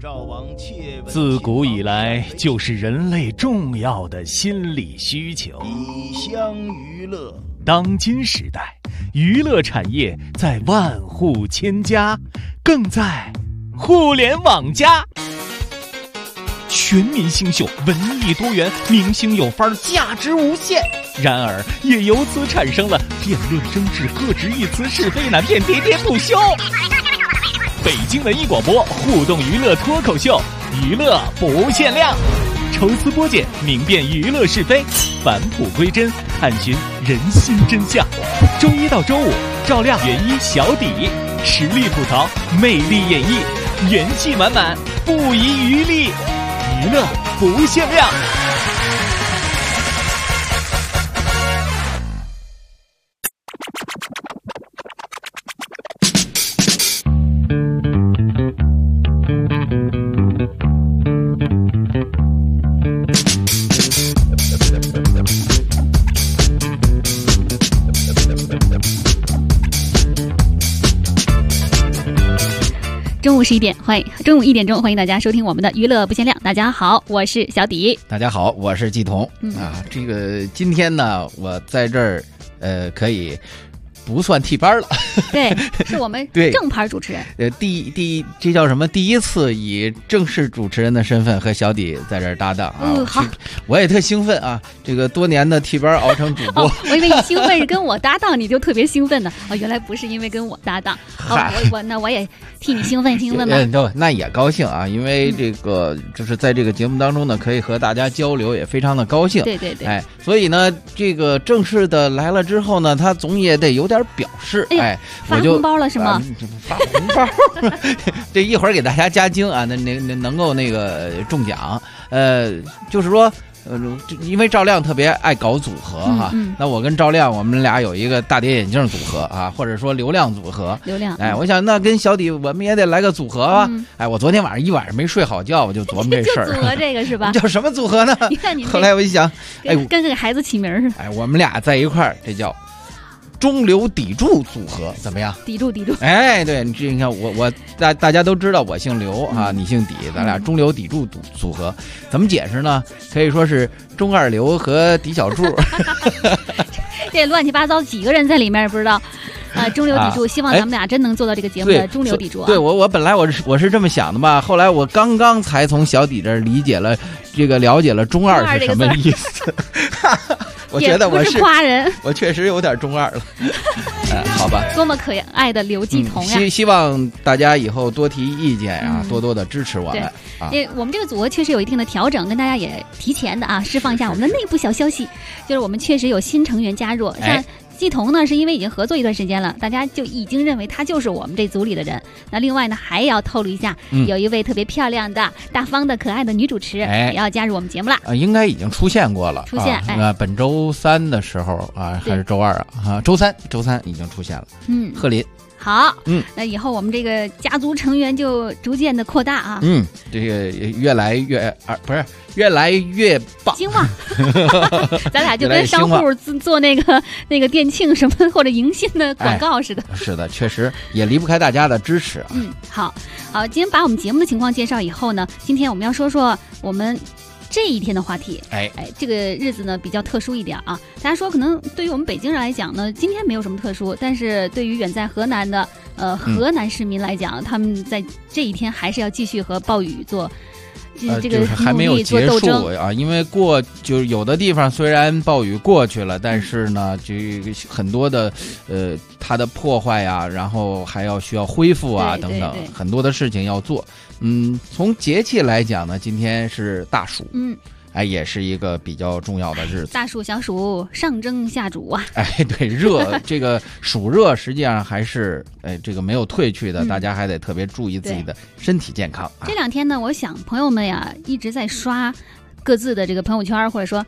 自古以来就是人类重要的心理需求。 以乡娱乐。 当今时代，娱乐产业在万户千家，更在互联网加。全民星秀，文艺多元，明星有范儿，价值无限。然而，也由此产生了辩论争执、各执一词、是非难辨，喋喋不休。北京文艺广播互动娱乐脱口秀，娱乐不限量，抽丝剥茧，明辨娱乐是非，返璞归真，探寻人心真相。周一到周五，照亮原一小底，实力吐槽，魅力演绎，元气满满，不遗余力，娱乐不限量。 中午1点钟，欢迎大家收听我们的娱乐不限量。大家好，我是小迪。 大家好，我是季彤。这个今天呢，我在这儿可以不算替班了。 对，是我们正牌主持人。 这叫什么？第一次以正式主持人的身份和小迪在这儿搭档啊。 好， 我也特兴奋啊！这个多年的替班熬成主播。 我以为你兴奋是跟我搭档，你就特别兴奋呢。原来不是因为跟我搭档。我也替你兴奋吧。 那也高兴啊，因为这个就是在这个节目当中呢，可以和大家交流，也非常的高兴。 对。 所以呢，这个正式的来了之后呢，他总也得有点表示。 发红包了是吗？ 发红包，这一会儿给大家加精啊，能够那个中奖。就是说。因为赵亮特别爱搞组合哈，那我跟赵亮我们俩有一个大叠眼镜组合啊，或者说流量组合。我想那跟小迪我们也得来个组合吧。我昨天一晚上没睡好觉，我就琢磨这事儿。 就组合这个是吧？ 叫什么组合呢？ 你看你。 后来我一想， 跟这个孩子起名似的。 我们俩在一块儿，这叫中流砥柱组合，怎么样？ 砥柱。 对，你看我大家都知道我姓刘啊，你姓砥，咱俩中流砥柱组合，怎么解释呢？可以说是中二刘和砥小柱。 这乱七八糟几个人在里面不知道。中流砥柱，希望咱们俩真能做到这个节目的中流砥柱。 对，我本来我是这么想的吧，后来我刚才从小迪这儿了解了中二是什么意思。我觉得我是夸人， 我确实有点中二了。好吧， 多么可爱的刘季彤呀！ 希望大家以后多提意见啊，多多的支持我们。 对，我们这个组合确实有一定的调整，跟大家也提前的释放一下我们的内部小消息，就是我们确实有新成员加入，像季彤呢，是因为已经合作一段时间了，大家就已经认为他就是我们这组里的人。那另外呢，还要透露一下，有一位特别漂亮的、大方的、可爱的女主持，也要加入我们节目了。 应该已经出现过了。本周三的时候还是周二周三已经出现了。贺林。 好，那以后我们这个家族成员就逐渐的扩大啊。 这个越来越棒， 兴旺。咱俩就跟商户做那个店庆什么或者迎新的广告似的。 是的，确实也离不开大家的支持。 好，今天把我们节目的情况介绍以后呢，今天我们要说说我们这一天的话题。这个日子呢比较特殊一点啊。大家说可能对于我们北京人来讲呢，今天没有什么特殊，但是对于远在河南的河南市民来讲，他们在这一天还是要继续和暴雨做这个就是还没有结束啊，因为就是有的地方虽然暴雨过去了，但是呢，这个很多的它的破坏啊，然后还需要恢复啊等等，很多的事情要做。从节气来讲呢，今天是大暑。也是一个比较重要的日子。 大暑小暑，上蒸下煮啊！ 对，热这个暑热实际上还是这个没有退去的，大家还得特别注意自己的身体健康。 这两天呢，我想朋友们呀一直在刷各自的这个朋友圈或者说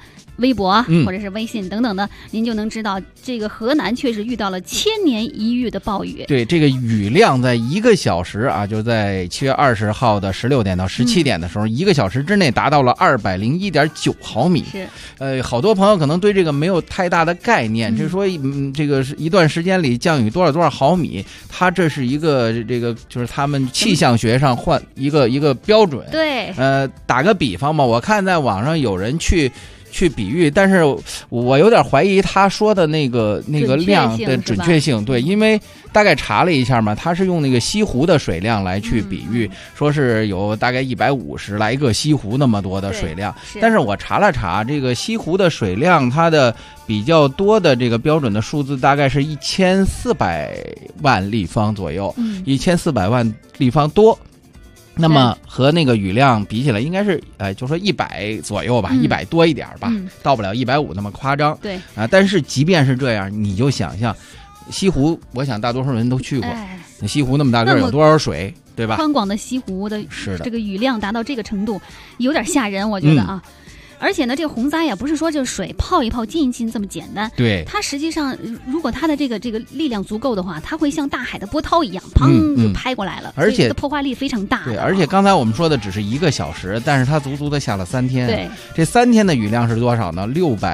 微博或者是微信等等的，您就能知道这个河南确实遇到了1000年一遇的暴雨。 对，这个雨量在1个小时啊，就在7月20号的16点到17点的时候，1个小时之内达到了201.9毫米。 是， 好多朋友可能对这个没有太大的概念，就是说，这个一段时间里降雨多少毫米，它这是一个这个就是他们气象学上换一个标准。 对， 打个比方吧，我看在网上有人去比喻，但是我有点怀疑他说的那个量的准确性。对，因为大概查了一下嘛，他是用那个西湖的水量来去比喻，说是有大概150来个西湖那么多的水量。但是我查了查，这个西湖的水量，它的比较多的这个标准的数字大概是1400万立方左右，1400万立方多。那么和那个雨量比起来，应该是就说100左右吧，100多一点吧，到不了150那么夸张。 对啊，但是即便是这样，你就想象西湖，我想大多数人都去过，西湖那么大个有多少水，对吧？ 宽广的西湖的这个雨量达到这个程度，有点吓人，我觉得啊。而且呢，这个洪灾也不是说就是水泡一泡浸一浸这么简单。 对， 它实际上如果它的这个力量足够的话，它会像大海的波涛一样，砰就拍过来了。而且破坏力非常大。 对，而且刚才我们说的只是1个小时，但是它足足的下了3天。 对， 这3天的雨量是多少呢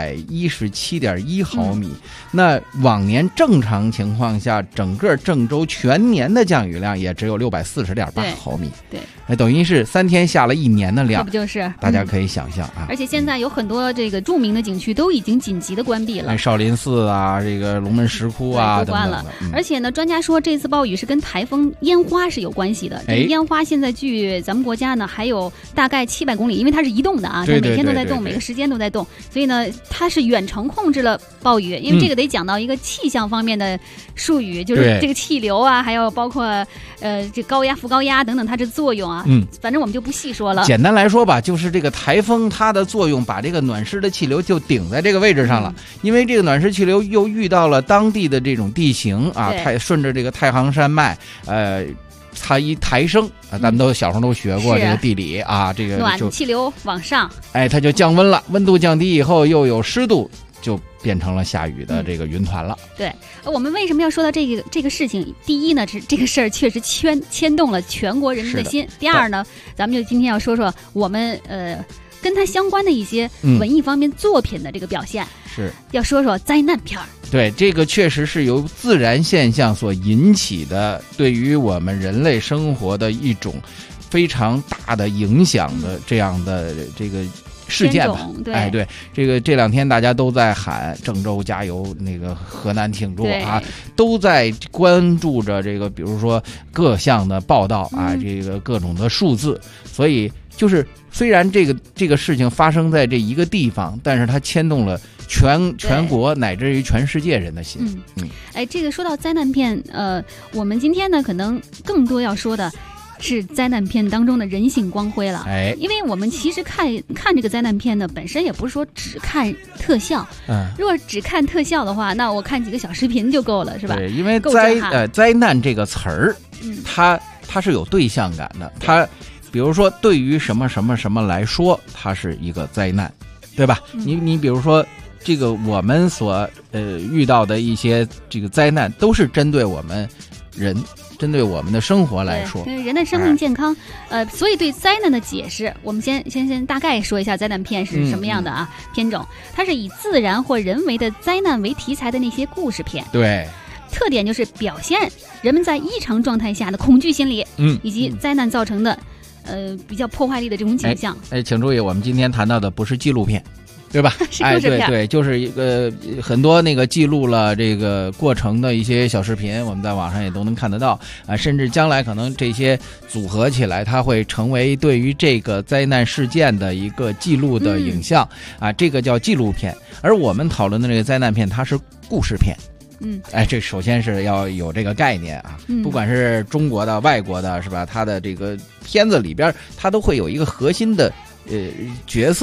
？617.1毫米。那往年正常情况下，整个郑州全年的降雨量也只有640.8毫米。 对， 等于是3天下了1年的量。 这不就是？ 大家可以想象啊。 而且现在有很多这个著名的景区都已经紧急的关闭了， 少林寺啊，这个龙门石窟啊都关了。而且呢，专家说这次暴雨是跟台风烟花是有关系的。烟花现在距咱们国家呢还有大概700公里，因为它是移动的啊，它每天都在动，每个时间都在动，所以呢，它是远程控制了暴雨。因为这个得讲到一个气象方面的术语，就是这个气流啊，还有包括这高压、副高压等等它的作用啊。反正我们就不细说了。 简单来说吧，就是这个台风它的作用把这个暖湿的气流就顶在这个位置上了，因为这个暖湿气流又遇到了当地的这种地形啊，顺着这个太行山脉，它一抬升啊，咱们都小时候都学过这个地理啊，这个暖气流往上， 它就降温了，温度降低以后又有湿度，就变成了下雨的这个云团了。 对，我们为什么要说到这个事情？第一呢，是这个事儿确实牵动了全国人民的心。第二呢，咱们就今天要说说我们跟它相关的一些文艺方面作品的这个表现， 是要说说灾难片儿。 对，这个确实是由自然现象所引起的，对于我们人类生活的一种非常大的影响的这样的这个事件吧。对，这2天大家都在喊郑州加油，那个河南挺住啊，都在关注着这个，比如说各项的报道啊，这个各种的数字，所以就是虽然这个事情发生在这一个地方，但是它牵动了全国乃至于全世界人的心。 这个说到灾难片，我们今天呢可能更多要说的是灾难片当中的人性光辉了。因为我们其实看这个灾难片呢，本身也不是说只看特效。如果只看特效的话，那我看几个小视频就够了，是吧？ 对，因为灾难这个词儿，它是有对象感的。它比如说对于什么什么什么来说，它是一个灾难，对吧？你比如说这个我们所遇到的一些这个灾难，都是针对我们人。针对我们的生活来说， 人的生命健康，所以对灾难的解释，我们先大概说一下灾难片是什么样的啊？片种，它是以自然或人为的灾难为题材的那些故事片。 对， 特点就是表现人们在异常状态下的恐惧心理，以及灾难造成的比较破坏力的这种景象。 请注意，我们今天谈到的不是纪录片。对吧？ 是故事片。 对，就是一个很多那个记录了这个过程的一些小视频，我们在网上也都能看得到啊。甚至将来可能这些组合起来，它会成为对于这个灾难事件的一个记录的影像啊，这个叫纪录片。而我们讨论的这个灾难片，它是故事片。这首先是要有这个概念啊，不管是中国的、外国的，是吧？它的这个片子里边，它都会有一个核心的角色。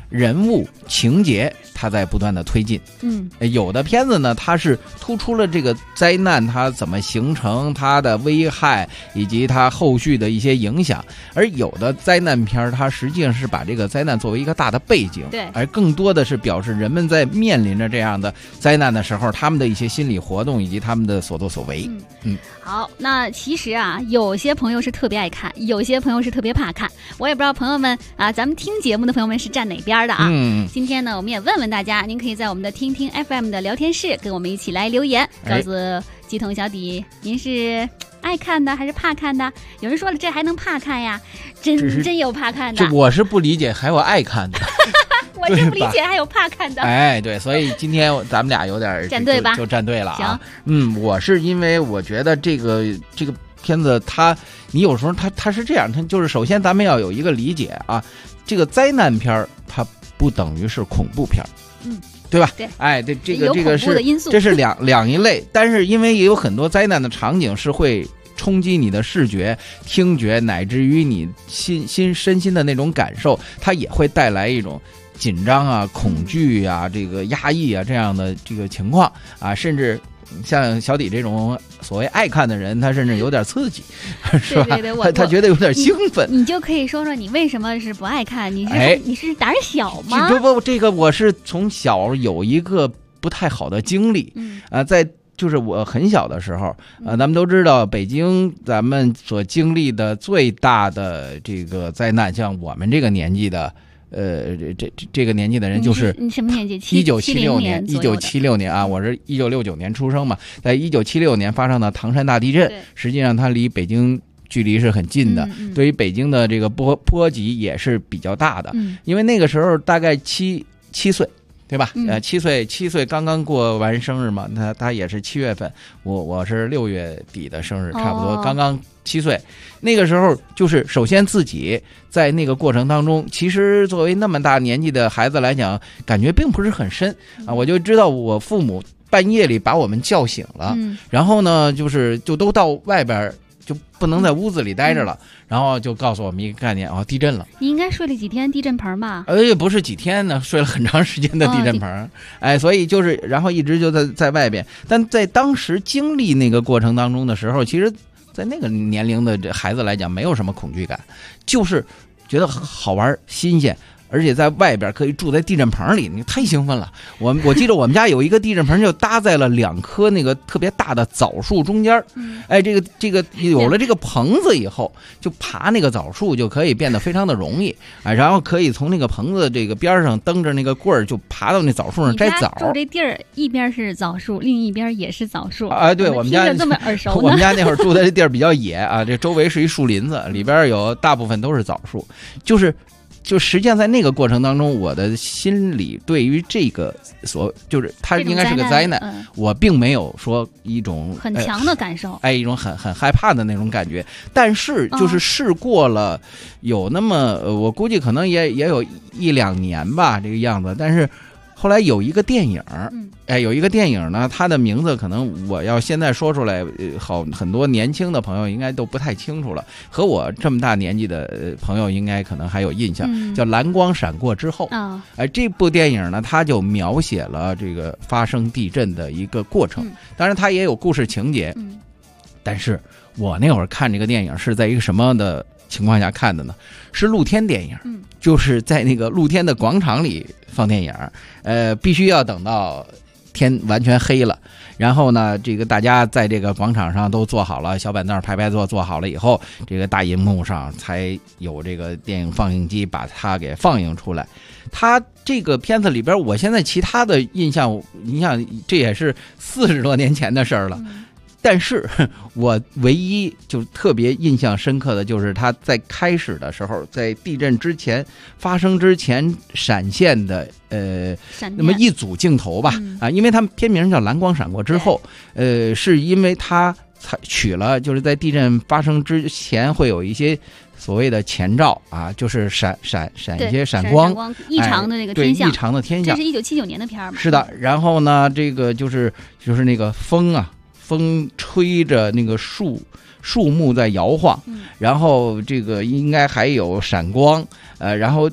人物情节它在不断的推进。有的片子呢，它是突出了这个灾难它怎么形成，它的危害以及它后续的一些影响，而有的灾难片它实际上是把这个灾难作为一个大的背景， 对， 而更多的是表示人们在面临着这样的灾难的时候，他们的一些心理活动以及他们的所作所为。 好，那其实啊，有些朋友是特别爱看，有些朋友是特别怕看，我也不知道朋友们啊，咱们听节目的朋友们是站哪边的啊。今天呢，我们也问问大家，您可以在我们的听听 FM 的聊天室跟我们一起来留言，告诉鸡同小底，您是爱看的还是怕看的？有人说了，这还能怕看呀？真有怕看的。 这我是不理解，还有爱看的。 我真不理解，还有怕看的。 对，所以今天咱们俩有点站队吧， 就站队了啊。 行， 我是因为我觉得这个片子你有时候它是这样，它就是首先咱们要有一个理解啊，这个灾难片它不等于是恐怖片，对吧？ 对， 这个是这是两一类，但是因为也有很多灾难的场景是会冲击你的视觉、听觉，乃至于你身心的那种感受，它也会带来一种紧张啊、恐惧啊、这个压抑啊这样的这个情况啊，甚至像小底这种所谓爱看的人，他甚至有点刺激，是吧？ 对， 他觉得有点兴奋。 你就可以说说你为什么是不爱看？你是胆小吗？ 不，这个我是从小有一个不太好的经历，在就是我很小的时候，咱们都知道北京咱们所经历的最大的这个灾难，像我们这个年纪的。这个年纪的人就是你什么年纪 ？1976年，1976年啊，我是1969年出生嘛，在1976年发生的唐山大地震，实际上它离北京距离是很近的，对于北京的这个波及也是比较大的，因为那个时候大概七岁。对吧？7岁刚刚过完生日嘛，他也是7月份，我是6月底的生日，差不多刚刚7岁。那个时候就是首先自己在那个过程当中，其实作为那么大年纪的孩子来讲，感觉并不是很深啊。我就知道我父母半夜里把我们叫醒了，然后呢就都到外边。就不能在屋子里待着了，然后就告诉我们一个概念地震了。 你应该睡了几天地震棚吧？ 不是几天呢，睡了很长时间的地震棚。所以就是然后一直就在外边。但在当时经历那个过程当中的时候，其实在那个年龄的这孩子来讲，没有什么恐惧感，就是觉得好玩新鲜。而且在外边可以住在地震棚里，你太兴奋了。我记得我们家有一个地震棚，就搭在了2棵那个特别大的枣树中间。这个有了这个棚子以后，就爬那个枣树就可以变得非常的容易。然后可以从那个棚子这个边上蹬着那个棍儿，就爬到那枣树上摘枣。 住这地儿一边是枣树，另一边也是枣树。 对，我们家这么耳熟呢。 我们家那会儿住的这地儿比较野啊，这周围是一树林子，里边有大部分都是枣树，就实际上在那个过程当中，我的心里对于这个就是它应该是个灾难，我并没有说一种很强的感受， 一种很害怕的那种感觉。但是就是事过了有那么我估计可能也有1-2年吧这个样子，但是后来有一个电影，有一个电影呢，它的名字可能我要现在说出来，很多年轻的朋友应该都不太清楚了，和我这么大年纪的朋友应该可能还有印象，叫《蓝光闪过之后》。这部电影呢，它就描写了这个发生地震的一个过程，当然它也有故事情节，但是我那会儿看这个电影是在一个什么的情况下看的呢？是露天电影，就是在那个露天的广场里放电影，必须要等到天完全黑了，然后呢，这个大家在这个广场上都坐好了，小板凳排坐好了以后，这个大银幕上才有这个电影放映机把它给放映出来。它这个片子里边，我现在其他的印象，你想这也是40多年前的事儿了。但是我唯一就特别印象深刻的就是他在开始的时候，在地震之前发生之前闪现的那么一组镜头吧，因为他们片名叫《蓝光闪过之后》，是因为他取了就是在地震发生之前会有一些所谓的前兆啊，就是闪一些闪光异常的那个天象， 异常的天象。 这是1979年的片儿嘛？ 是的。然后呢，这个就是那个风吹着那个树木在摇晃，然后这个应该还有闪光，然后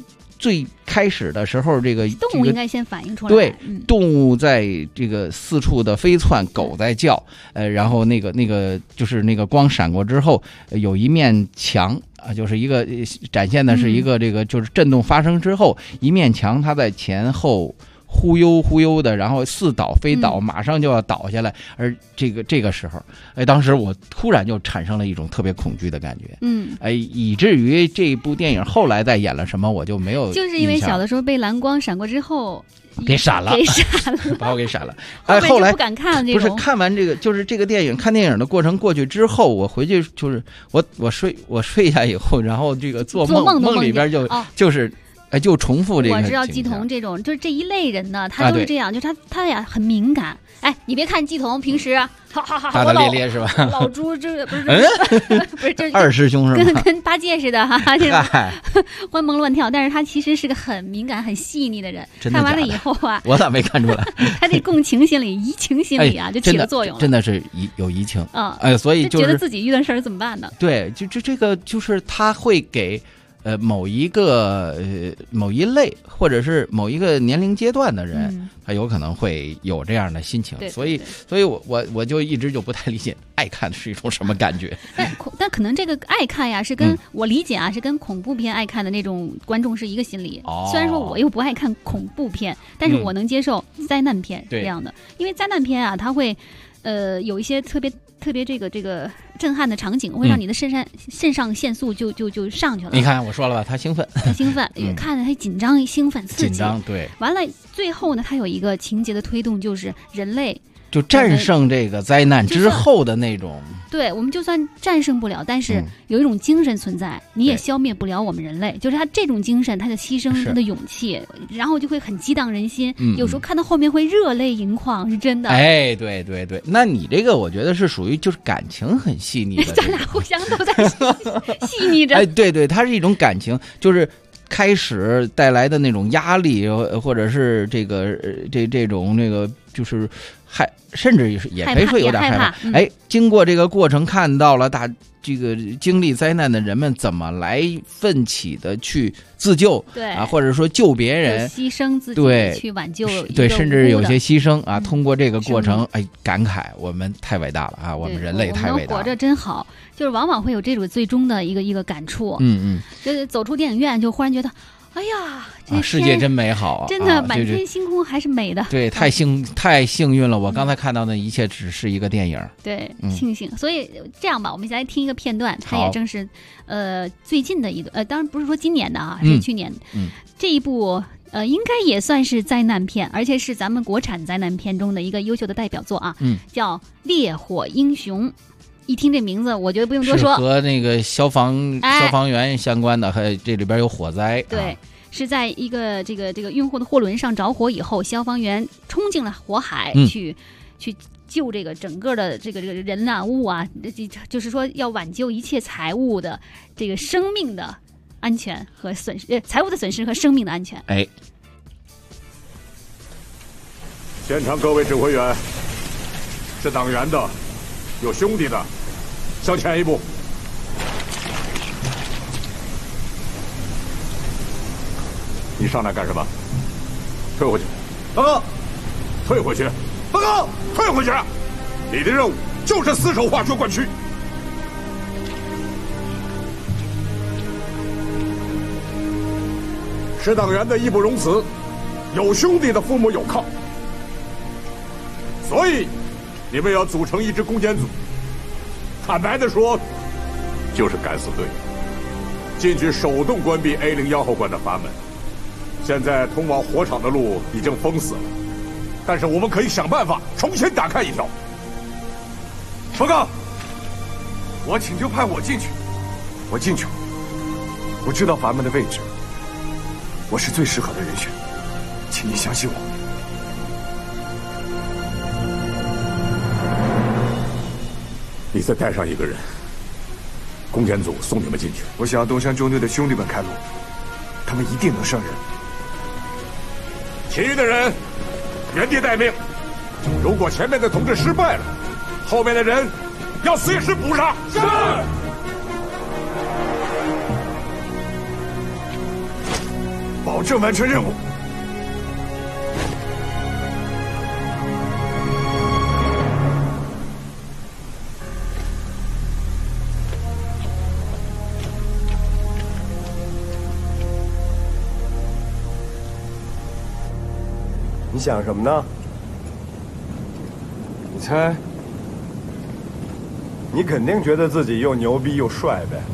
最开始的时候，这个动物应该先反应出来。 对，动物在这个四处的飞窜，狗在叫，然后那个就是那个光闪过之后，有一面墙啊，就是一个展现的是一个这个就是震动发生之后，一面墙它在前后忽悠忽悠的，然后似倒非倒，马上就要倒下来。而这个时候，当时我突然就产生了一种特别恐惧的感觉。以至于这部电影后来再演了什么，我就没有。 就是因为小的时候被蓝光闪过之后。 给闪了，把我给闪了。 后来不敢看这种。 不是看完这个，就是这个电影，看电影的过程过去之后，我回去就是我睡下以后，然后这个做梦里边就是就重复这个。 我知道季彤这种，就是这一类人呢，他都是这样，就是他呀很敏感。你别看季彤平时大大咧咧是吧？ 老朱这不是不是这二师兄是吧？ 跟八戒似的哈，这欢蹦乱跳。但是他其实是个很敏感、很细腻的人。看完了以后啊， 我咋没看出来？ 他这共情心理、移情心理啊，就起了作用了。 真的是有移情啊！ 所以就是觉得自己遇到事儿怎么办呢？ 对，这个就是他会给。某一类或者是某一个年龄阶段的人，他有可能会有这样的心情，所以我就一直就不太理解爱看是一种什么感觉。 但可能这个爱看呀，是跟我理解啊，是跟恐怖片爱看的那种观众是一个心理。虽然说我又不爱看恐怖片，但是我能接受灾难片这样的，因为灾难片啊，它会有一些特别这个震撼的场景，会让你的肾上腺素就上去了。 你看我说了吧，他兴奋， 看着他紧张、兴奋、刺激。 紧张，对。 完了，最后呢，他有一个情节的推动，就是人类就战胜这个灾难之后的那种。 对，我们就算战胜不了，但是有一种精神存在，你也消灭不了我们人类。就是他这种精神，他的牺牲，他的勇气，然后就会很激荡人心。有时候看到后面会热泪盈眶，是真的。 对，那你这个我觉得是属于就是感情很细腻的。 咱俩互相都在细腻着。 对，它是一种感情，就是开始带来的那种压力，或者是这个这种那个就是甚至也可以说有点害怕。经过这个过程，看到了这个经历灾难的人们怎么来奋起的去自救，或者说救别人， 牺牲自己去挽救， 甚至有些牺牲啊。通过这个过程，感慨我们太伟大了啊，我们人类太伟大了， 我们活着真好。就是往往会有这种最终的一个感触。就是走出电影院，就忽然觉得，哎呀， 世界真美好啊！ 真的，满天星空还是美的。 对，太幸运了。我刚才看到的一切只是一个电影。对， 庆幸。所以这样吧，我们先来听一个片段，它也正是最近的一个当然不是说今年的啊，是去年这一部应该也算是灾难片，而且是咱们国产灾难片中的一个优秀的代表作啊，叫《烈火英雄》。一听这名字，我觉得不用多说， 是和那个消防员相关的，还这里边有火灾。 对，是在一个这个运货的货轮上着火以后，消防员冲进了火海，去救这个整个的这个人啊物啊，就是说要挽救一切财物的这个生命的安全和损失，财物的损失和生命的安全。 现场各位指挥员，是党员的。有兄弟的，向前一步。你上来干什么？退回去。报告。退回去。报告。退回去。你的任务就是死守化学管区。是党员的义不容辞，有兄弟的父母有靠，所以。你们要组成一支攻坚组，坦白的说，就是敢死队，进去手动关闭 A01号馆的阀门。现在通往火场的路已经封死了，但是我们可以想办法重新打开一条。报告，我请就派我进去。我进去了，我知道阀门的位置，我是最适合的人选，请你相信我。你再带上一个人，攻坚组送你们进去。我想要东山中队的兄弟们开路，他们一定能胜任。其余的人原地待命，如果前面的同志失败了，后面的人要随时补上。是。保保证完成任务。 你想什么呢？你猜？你肯定觉得自己又牛逼又帅呗。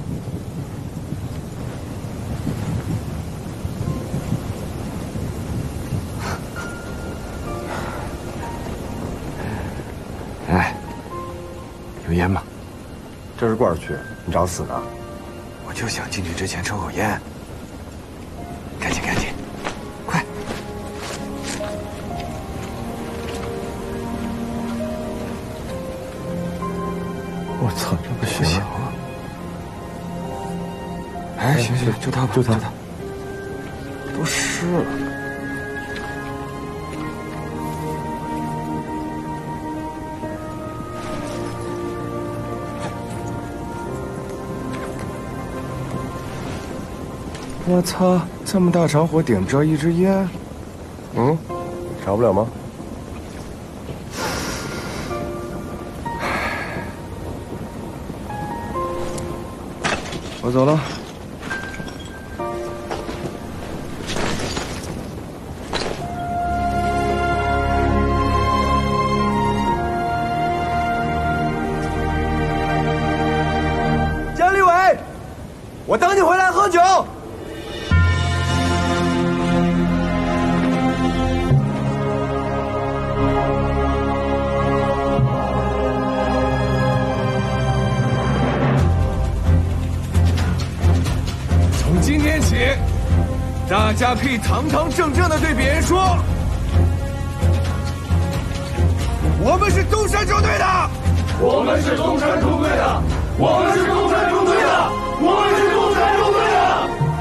哎，有烟吗？ 这是罐区，你找死呢？ 我就想进去之前抽口烟。赶紧，快！ 我操，这不行啊！哎，行，就他吧， 就他， 都湿了。 我操，这么大场火点不着一支烟，着不了吗？我走了。姜立伟，我等你回来喝酒。 从今天起，大家可以堂堂正正的对别人说，我们是东山中队的，我们是东山中队的，我们是东山中队的，我们是东山中队的。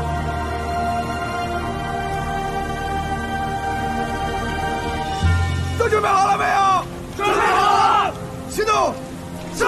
都准备好了没有？准备好了，行动！是。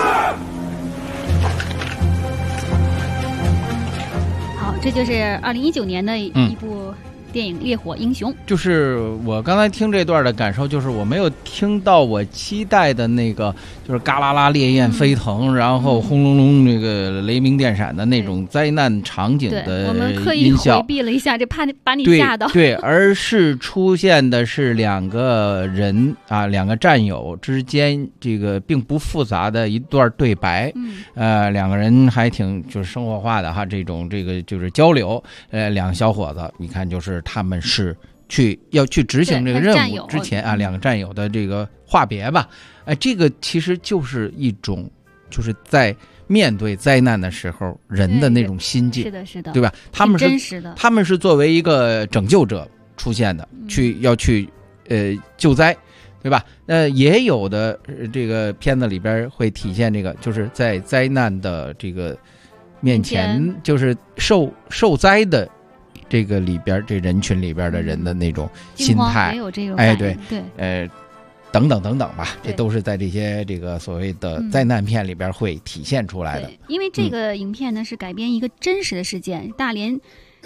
好，这就是2019年的一部电影《烈火英雄》。 就是我刚才听这段的感受，就是我没有听到我期待的那个，就是嘎啦啦烈焰飞腾，然后轰隆隆这个雷鸣电闪的那种灾难场景的音效。 我们刻意回避了一下，这怕把你吓到。 对，而是出现的是两个人啊，两个战友之间这个并不复杂的一段对白。两个人还挺就是生活化的哈，这个就是交流。两个小伙子，你看就是他们是要去执行这个任务之前啊，两个战友的这个话别吧，这个其实就是一种就是在面对灾难的时候人的那种心境， 是的， 对吧？他们是作为一个拯救者出现的，要去救灾，对吧？也有的这个片子里边会体现这个，就是在灾难的这个面前，就是受灾的这个里边，这人群里边的人的那种心态，对，等等吧，这都是在这些这个所谓的灾难片里边会体现出来的。 因为这个影片呢是改编一个真实的事件，大连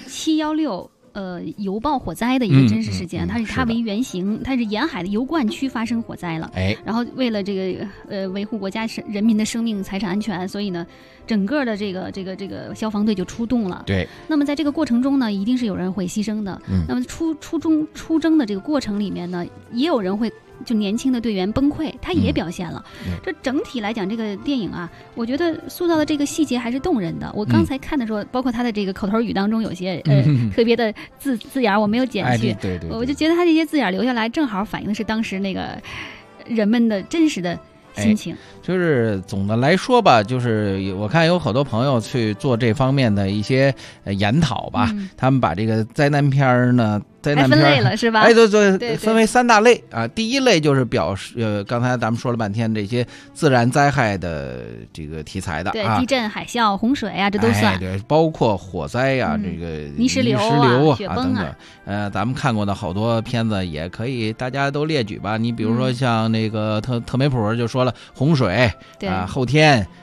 716油爆火灾的一个真实事件，它是它为原型，它是沿海的油罐区发生火灾了，然后为了这个维护国家人民的生命财产安全，所以呢，整个的这个消防队就出动了。 对， 那么在这个过程中呢，一定是有人会牺牲的。那么出征的这个过程里面呢，也有人会。就年轻的队员崩溃，他也表现了。这整体来讲，这个电影啊，我觉得塑造的这个细节还是动人的。我刚才看的时候，包括他的这个口头语当中有些特别的字眼我没有剪去， 对， 我就觉得他这些字眼留下来，正好反映的是当时那个人们的真实的心情。 就是总的来说吧，就是我看有好多朋友去做这方面的一些研讨吧，他们把这个灾难片呢。 还分类了是吧？ 对，分为3大类啊。第一类就是表示刚才咱们说了半天这些自然灾害的这个题材的， 对，地震、海啸、洪水啊，这都算。 对，包括火灾啊，这个泥石流啊、 雪崩啊等等。咱们看过的好多片子也可以，大家都列举吧。你比如说像那个特梅普就说了洪水， 对后天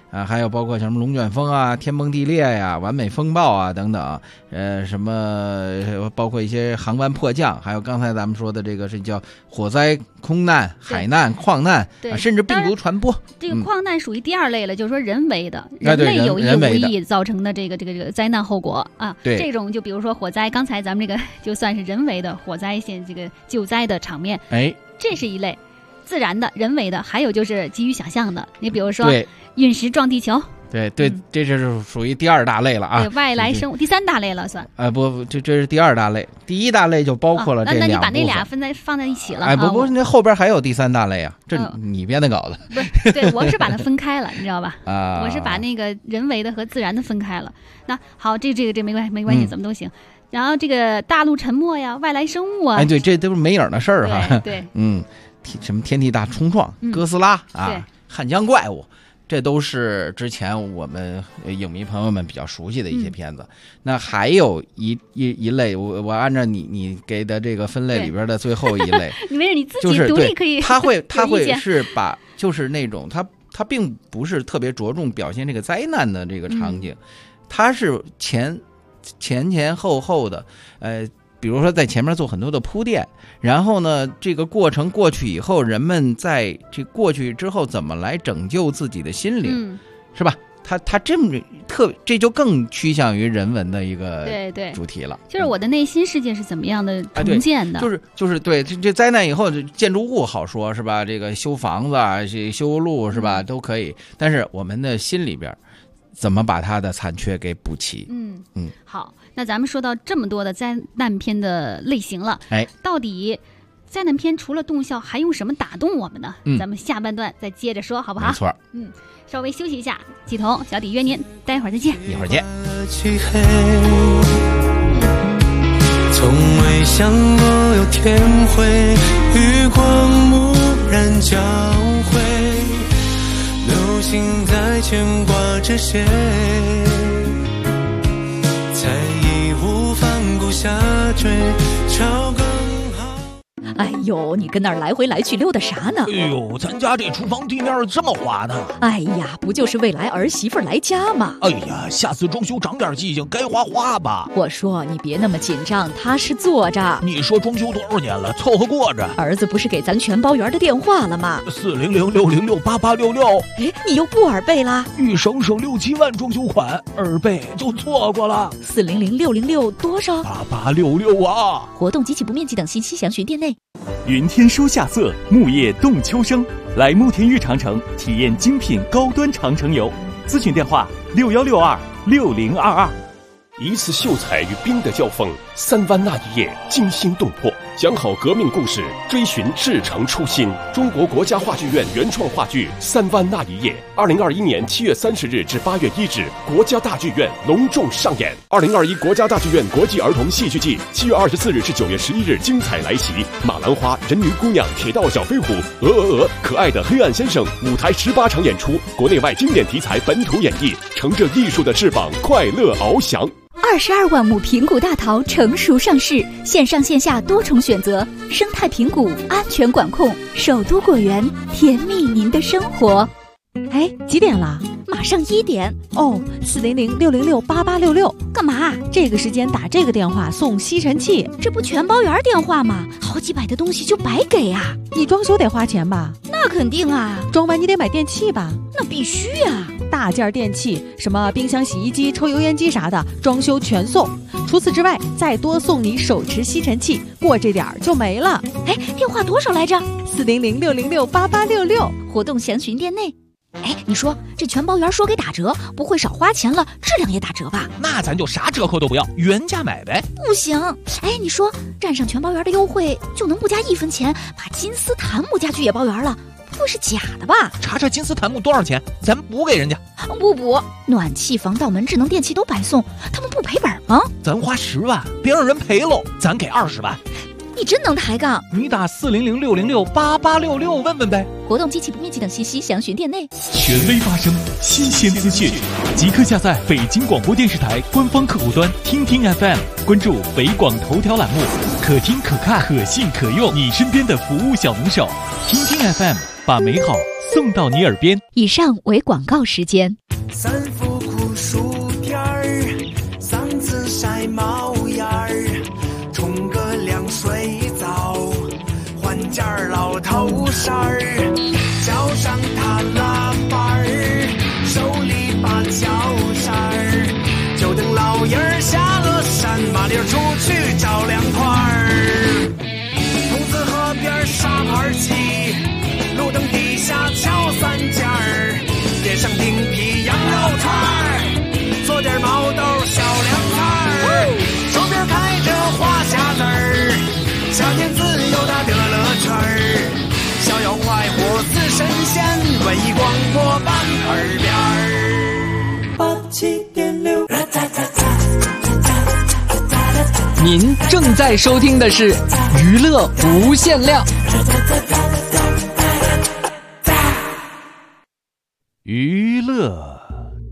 还有包括像什么龙卷风啊、天崩地裂呀、完美风暴啊等等，什么包括一些航班迫降，还有刚才咱们说的这个是叫火灾、空难、海难、矿难，甚至病毒传播。 这个矿难属于第二类了，就是说人为的，人类有意无意造成的这个灾难后果啊。 对， 这种就比如说火灾，刚才咱们这个就算是人为的火灾线这个救灾的场面，这是一类。自然的、人为的，还有就是基于想象的。你比如说，陨石撞地球， 对，这是属于第二大类了啊。 对，外来生物第三大类了算。 不，这是第二大类，第一大类就包括了这两部分。 那你把那俩放在一起了。 不，那后边还有第三大类啊，这你编的稿子。 不是，对，我是把它分开了，你知道吧？我是把那个人为的和自然的分开了。那好，这没关系，怎么都行。然后这个大陆沉没呀，外来生物啊， 对，这都是没影的事儿哈。 对， 什么天地大冲撞、哥斯拉啊、汉江怪物，这都是之前我们影迷朋友们比较熟悉的一些片子。那还有一类，我按照你给的这个分类里边的最后一类， 你没事，你自己独立可以。 他会是把就是那种他并不是特别着重表现这个灾难的这个场景，他是前后的比如说在前面做很多的铺垫，然后呢这个过程过去以后，人们在这过去之后怎么来拯救自己的心灵，是吧？他这就更趋向于人文的一个主题了。 就是我的内心世界是怎么样的重建的？ 就是对这灾难以后建筑物好说是吧？这个修房子啊、修路是吧都可以，但是我们的心里边怎么把它的残缺给补齐？ 好，那咱们说到这么多的灾难片的类型了，到底灾难片除了动效还用什么打动我们呢？咱们下半段再接着说好不好？ 没错。 稍微休息一下，季彤、小底约您待会儿再见。 一会儿见。 从未想过有天会与光蓦然交汇，流星在牵挂着谁，才义无反顾下坠，朝更好。 哎呦，你跟那儿来回来去溜达啥呢？ 哎呦，咱家这厨房地面这么滑呢。 哎呀，不就是未来儿媳妇来家吗？ 哎呀，下次装修长点记性，该滑吧。 我说你别那么紧张，他是坐着。 你说装修多少年了，凑合过着。 儿子不是给咱全包圆的电话了吗 ？400-606-8866。 哎，你又不耳背啦？ 欲省6、7万装修款，耳背就错过了。 400-606多少 ？8866啊！ 活动及其不面积等信息详询店内。 云天书夏色，木叶动秋声。来慕田峪长城体验精品高端长城游，咨询电话61626022。 一次秀才与兵的交锋，3湾那一夜惊心动魄，讲好革命故事，追寻至诚初心。中国国家话剧院原创话剧《3湾那一夜》，2021年7月30日至8月1日，国家大剧院隆重上演。2021国家大剧院国际儿童戏剧季7月24日至9月11日精彩来袭，马兰花、人鱼姑娘、铁道小飞虎、可爱的黑暗先生，舞台18场演出，国内外经典题材本土演绎，乘着艺术的翅膀，快乐翱翔。 22万亩平谷大桃成熟上市，线上线下多重选择，生态平谷，安全管控，首都果园，甜蜜您的生活。 哎，几点了？ 马上1点。 哦，400-606-8866。 干嘛？ 这个时间打这个电话送吸尘器， 这不全包圆电话吗？好几百的东西就白给啊！ 你装修得花钱吧？ 那肯定啊。 装完你得买电器吧？ 那必须啊。 大件电器，什么冰箱、洗衣机、抽油烟机啥的，装修全送。除此之外，再多送你手持吸尘器，过这点儿就没了。 哎，电话多少来着 ？400-606-8866。 活动详询店内。哎，你说这全包圆说给打折，不会少花钱了，质量也打折吧？ 那咱就啥折扣都不要，原价买呗。 不行，哎，你说占上全包圆的优惠，就能不加1分钱把金丝檀木家具也包圆了？不会是假的吧？ 查查金丝檀木多少钱，咱补给人家。 不补，暖气、防盗门、智能电器都白送，他们不赔本吗？ 咱花10万，别让人赔喽，咱给20万。 你真能抬杠！ 你打400-606-8866问问呗。 活动机器不面积等信息详询店内。 权威发声，新鲜资讯，即刻下载北京广播电视台官方客户端听听 FM， 关注北广头条栏目，可听可看可信可用，你身边的服务小能手。听听 FM， 把美好送到你耳边。 以上为广告时间。 三伏苦薯片儿，嗓子晒冒烟儿，冲个凉水澡，换件老头衫儿，脚上踏拉板儿，手里把脚扇儿，就等老爷儿下了山，麻溜出去找凉快儿。筒子河边沙盘棋，路灯底下敲三尖儿，点上顶皮羊肉串儿，做点毛豆小凉菜儿，手边开着花匣子儿，夏天自由的乐乐圈儿，逍遥快活似神仙，文艺广播伴耳边儿。87.6， 您正在收听的是娱乐无限量。 娱乐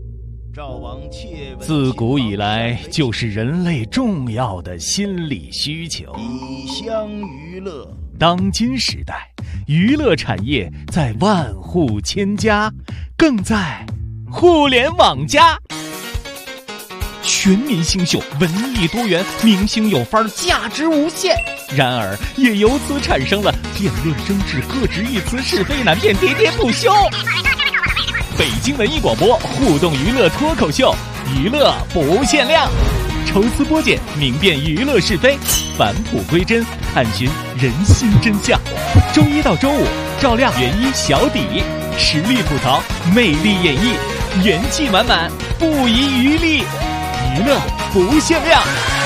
自古以来就是人类重要的心理需求。 以香娱乐， 当今时代，娱乐产业在万户千家，更在互联网加。全民新秀，文艺多元，明星有范儿，价值无限。然而，也由此产生了辩论争执、各执一词、是非难辨、喋喋不休。北京文艺广播互动娱乐脱口秀，娱乐不限量，抽丝剥茧，明辨娱乐是非，返璞归真，探寻人心真相。周一到周五，照亮原一小底，实力吐槽，魅力演绎，元气满满，不遗余力，娱乐不限量。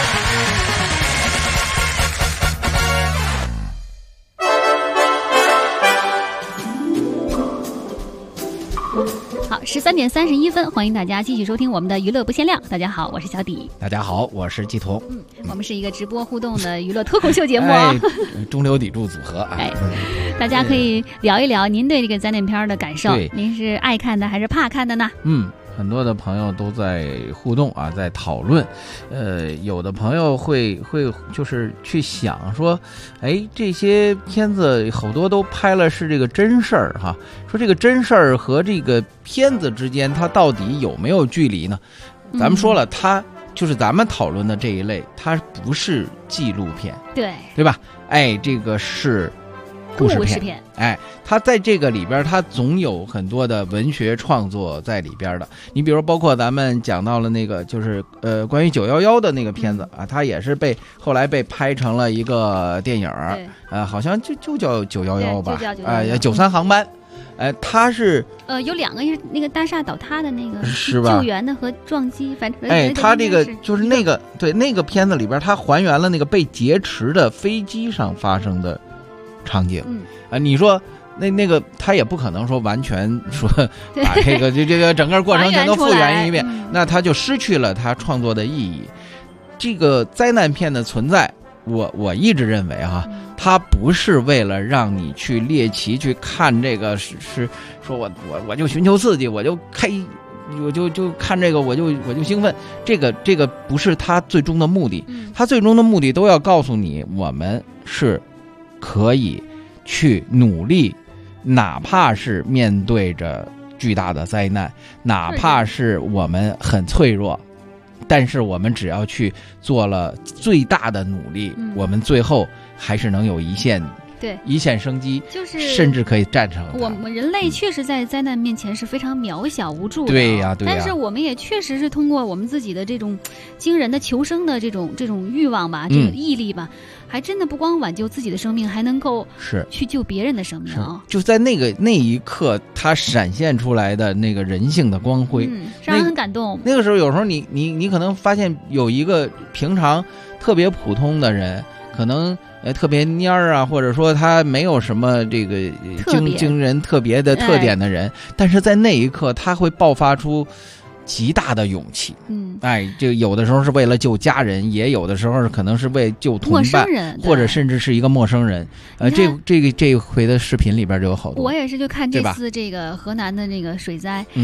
好，13:31，欢迎大家继续收听我们的娱乐不限量。大家好，我是小底。 大家好，我是季彤。 我们是一个直播互动的娱乐脱口秀节目。 中流砥柱组合。 大家可以聊一聊您对这个灾难片的感受。您是爱看的还是怕看的呢？ 很多的朋友都在互动啊，在讨论。有的朋友会就是去想说，这些片子好多都拍了是这个真事儿哈，说这个真事儿和这个片子之间它到底有没有距离呢？咱们说了，它就是咱们讨论的这一类，它不是纪录片，对吧？这个是故事片。它在这个里边，它总有很多的文学创作在里边的。你比如包括咱们讲到了那个，就是关于911的那个片子啊，它也是后来被拍成了一个电影，好像就叫911吧，93航班。它是有两个是那个大厦倒塌的那个是吧？ 救援的和撞击，反正它这个就是那个那个片子里边，它还原了那个被劫持的飞机上发生的场景。你说那个他也不可能说完全说把这个整个过程全都复原一遍，那他就失去了他创作的意义。这个灾难片的存在，我一直认为它不是为了让你去猎奇去看这个，是说我就寻求刺激，我就看这个我就兴奋，这个不是他最终的目的。他最终的目的都要告诉你，我们是可以去努力，哪怕是面对着巨大的灾难，哪怕是我们很脆弱，但是我们只要去做了最大的努力，我们最后还是能有一线生机，就是甚至可以战胜它。 我们人类确实在灾难面前是非常渺小无助的， 对呀。 但是我们也确实是通过我们自己的这种惊人的求生的这种欲望吧，这种毅力吧，还真的不光挽救自己的生命，还能够去救别人的生命啊！ 就在那一刻，它闪现出来的那个人性的光辉， 让人很感动。 那个时候，有时候你可能发现有一个平常特别普通的人，可能特别蔫儿啊，或者说他没有什么这个惊人特别的特点的人，但是在那一刻他会爆发出极大的勇气。这有的时候是为了救家人，也有的时候可能是为救同伴，或者甚至是一个陌生人。这回的视频里边就有好多。 我也是就看这次这个河南的那个水灾。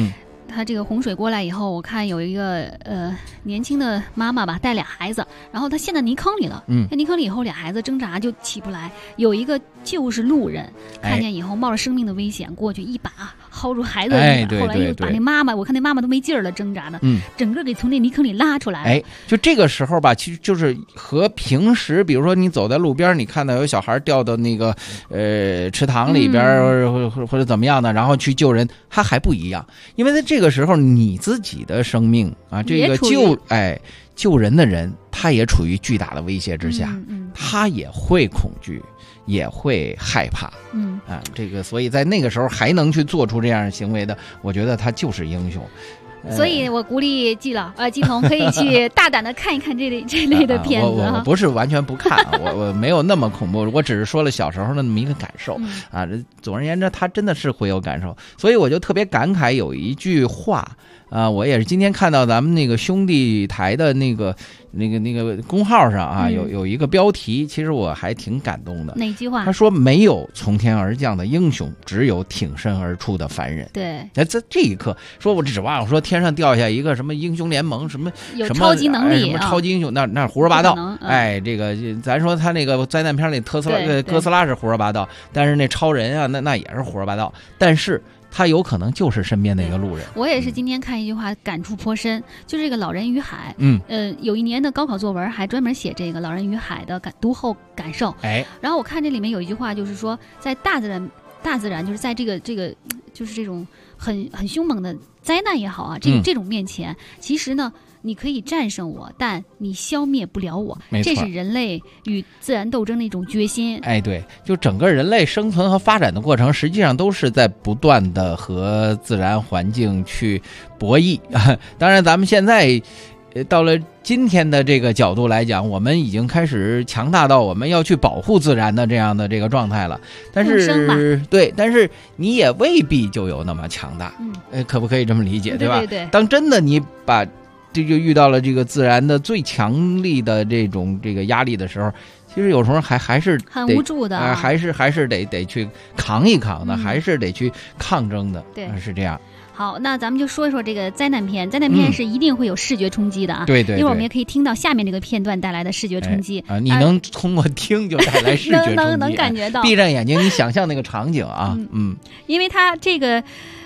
他这个洪水过来以后，我看有一个年轻的妈妈吧，带俩孩子，然后他陷在泥坑里了。在泥坑里以后，俩孩子挣扎就起不来，有一个就是路人看见以后，冒着生命的危险过去，一把薅住孩子，后来又把那妈妈，我看那妈妈都没劲儿了，挣扎的，整个给从那泥坑里拉出来。 就这个时候吧，其实就是和平时，比如说你走在路边，你看到有小孩掉到那个池塘里边，或者怎么样的，然后去救人，他还不一样，因为在这个时候你自己的生命啊，这个救人的人，他也处于巨大的威胁之下，他也会恐惧，也会害怕，这个所以在那个时候还能去做出这样的行为的，我觉得他就是英雄。 所以我鼓励季彤可以去大胆的看一看这类的片子。 我不是完全不看，我没有那么恐怖，我只是说了小时候的那么一个感受啊。总而言之，他真的是会有感受，所以我就特别感慨有一句话啊，我也是今天看到咱们那个兄弟台的那个公号上啊，有一个标题，其实我还挺感动的。 哪句话？ 他说：“没有从天而降的英雄，只有挺身而出的凡人。” 对， 在这一刻，说我指望说天上掉下一个什么英雄联盟，什么超级能力， 什么超级英雄，那胡说八道。这个咱说他那个灾难片里哥斯拉是胡说八道，但是那超人啊，那也是胡说八道，但是他有可能就是身边的一个路人。 我也是今天看一句话感触颇深，就是这个《老人与海》。有一年的高考作文还专门写这个《老人与海》的读后感受。然后我看这里面有一句话，就是说在大自然就是在这个就是这种很凶猛的灾难也好啊，这种面前，其实呢，你可以战胜我，但你消灭不了我。这是人类与自然斗争的一种决心。 对，就整个人类生存和发展的过程，实际上都是在不断的和自然环境去博弈。当然，咱们现在到了今天的这个角度来讲，我们已经开始强大到我们要去保护自然的这样的这个状态了。但是你也未必就有那么强大。可不可以这么理解？对吧？ 对。 当真的你把这就遇到了这个自然的最强力的这个压力的时候，其实有时候还是很无助的， 还是得去扛一扛的，还是得去抗争的。 对， 是这样。 好，那咱们就说一说这个灾难片。灾难片是一定会有视觉冲击的啊！ 对， 一会儿我们也可以听到下面这个片段带来的视觉冲击你能通过听就带来视觉冲击， 能感觉到。 闭上眼睛，你想象那个场景啊， 因为它这个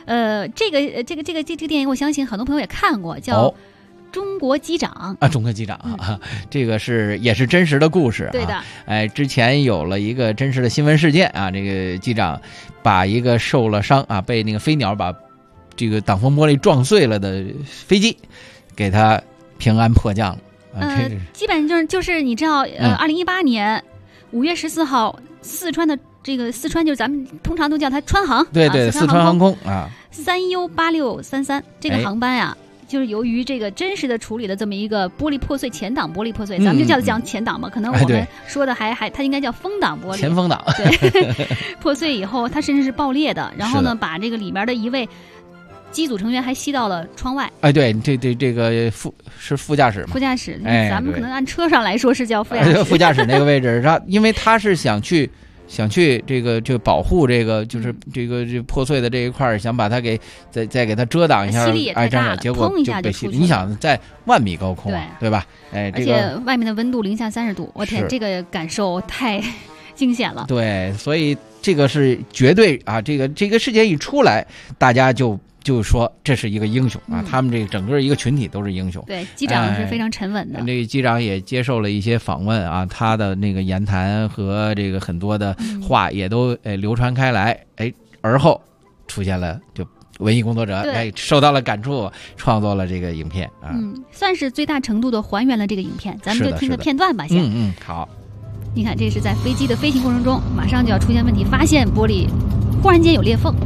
电影，我相信很多朋友也看过，叫中国机长啊，中国机长啊，这个也是真实的故事。 对的， 之前有了一个真实的新闻事件啊，这个机长把一个受了伤啊，被那个飞鸟把这个挡风玻璃撞碎了的飞机，给他平安迫降了。 基本上就是你知道，2018年5月14号，四川就是咱们通常都叫它川航， 对，四川航空啊 ，3U8633这个航班啊。就是由于这个真实的处理的这么一个玻璃破碎，前挡玻璃破碎，咱们就讲前挡嘛，可能我们说的它应该叫风挡玻璃， 前风挡。 对，破碎以后它甚至是爆裂的，然后呢，把这个里面的一位机组成员还吸到了窗外。 对，这个副驾驶嘛， 副驾驶，咱们可能按车上来说是叫副驾驶。 副驾驶那个位置，因为他是想去就保护这个就是这破碎的这一块，想把它给再给它遮挡一下， 吸力也太大了， 结果就被吸。你想在万米高空，对吧？而且外面的温度零下30度，我天，这个感受太惊险了。 对，所以这个是绝对啊，这个事件一出来，大家就说这是一个英雄啊，他们这整个一个群体都是英雄。 对，机长是非常沉稳的。 这个机长也接受了一些访问啊，他的那个言谈和这个很多的话也都流传开来。而后出现了就文艺工作者受到了感触，创作了这个影片啊。 算是最大程度的还原了这个影片。咱们就听个片段吧，先。 好。 你看，这是在飞机的飞行过程中，马上就要出现问题，发现玻璃忽然间有裂缝。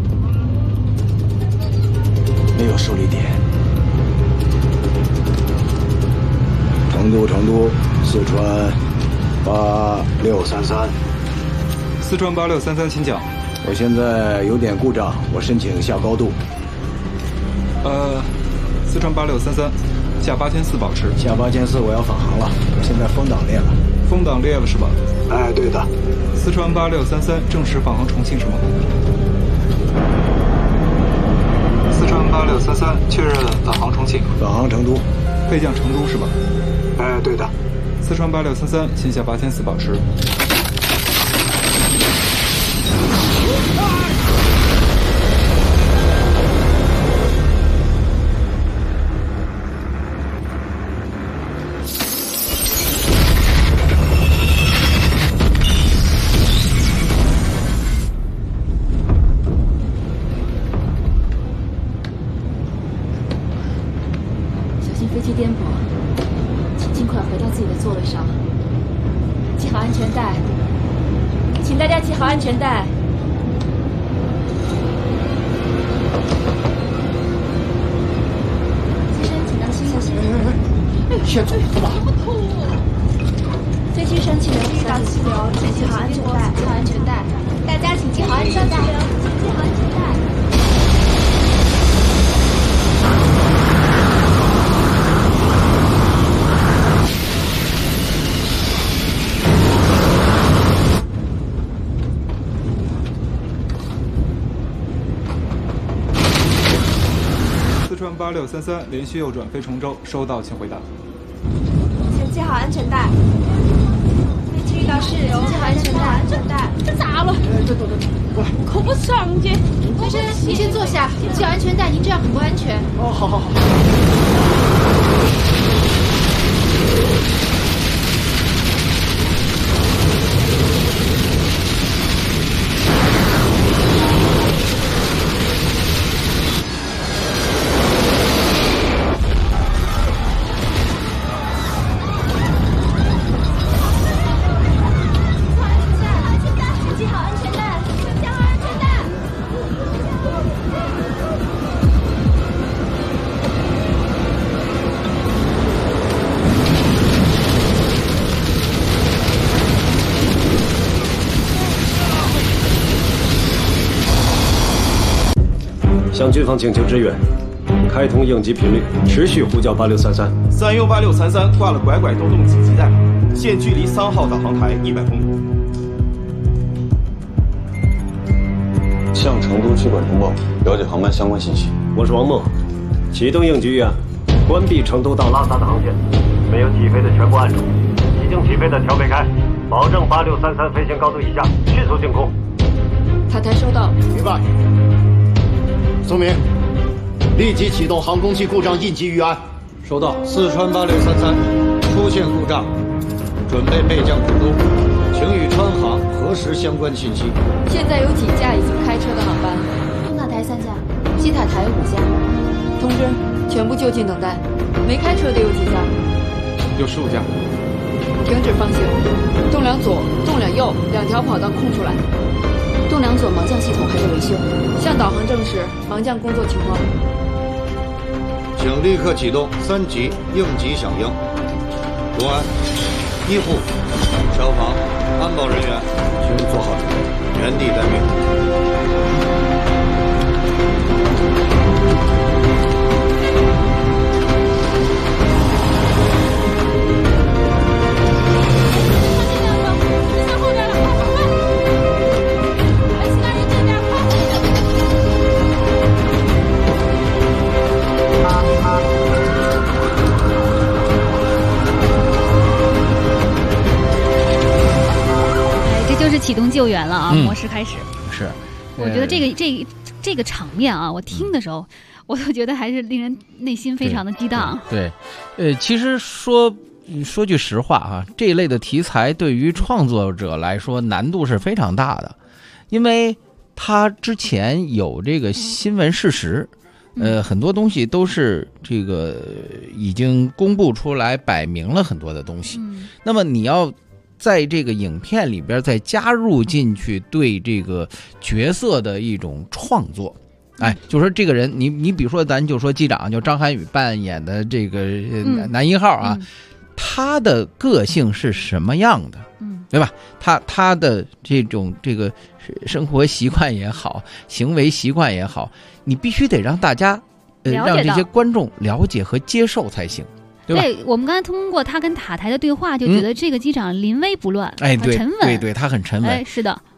没有受力点。成都，四川8633。 四川8633，请讲。 我现在有点故障，我申请下高度。 四川8633，下8400保持。 下8400，我要返航了。现在风挡裂了。 风挡裂了是吧？ 对的。 四川8633，正式返航重庆是吗？四川8633， 8633确认返航重庆。 返航成都。 备降成都是吧？ 哎，对的。 四川8633先下8400保持。 飞机颠簸，请尽快回到自己的座位上，系好安全带，请大家系好安全带。机身请当心小心。 先走吧。 飞机上气流遇到气流，请系好安全带，系好安全带。大家请系好安全带，请系好安全带。 四川8633连续右转飞崇州，收到，请回答。 请系好安全带。飞机遇到气流，系好安全带。 这咋了？ 走，过来。 可不上去。 先生，您先坐下，系好安全带，您这样很不安全。 哦，好。 向军方请求支援，开通应急频率，持续呼叫8633。 3U8633挂了拐拐抖动紧急代码，现距离3号导航台100公里。 向成都区管通报，了解航班相关信息。我是王梦，启动应急预案，关闭成都到拉萨的航线，没有起飞的全部按住，已经起飞的调备开，保证8633飞行高度以下，迅速进空。 塔台收到， 明白。宋明，立即启动航空器故障应急预案。 收到。四川8633出现故障，准备备降成都，请与川航核实相关信息。 现在有几架已经开车的航班？东塔台3架，西塔台5架。通知，全部就近等待。没开车的有几架？ 有15架。 停止放行，栋梁左、栋梁右2条跑道空出来。栋梁左盲降系统还在维修，向导航证实盲降工作情况。 请立刻启动3级应急响应。公安、医护、消防、安保人员，请做好准备，原地待命。 就是启动救援了啊！模式开始。 是， 我觉得这个场面啊，我听的时候，我就觉得还是令人内心非常的激荡。 对，其实说句实话啊，这一类的题材对于创作者来说难度是非常大的，因为他之前有这个新闻事实。很多东西都是这个已经公布出来，摆明了很多的东西。那么你要在这个影片里边再加入进去对这个角色的一种创作，就说这个人，你比如说咱就说机长，就张涵予扮演的这个男1号啊，他的个性是什么样的？对吧？他的这个生活习惯也好，行为习惯也好，你必须得让大家让这些观众了解和接受才行。 对，我们刚才通过他跟塔台的对话，就觉得这个机长临危不乱， 对， 很沉稳。 对，他很沉稳。 是的，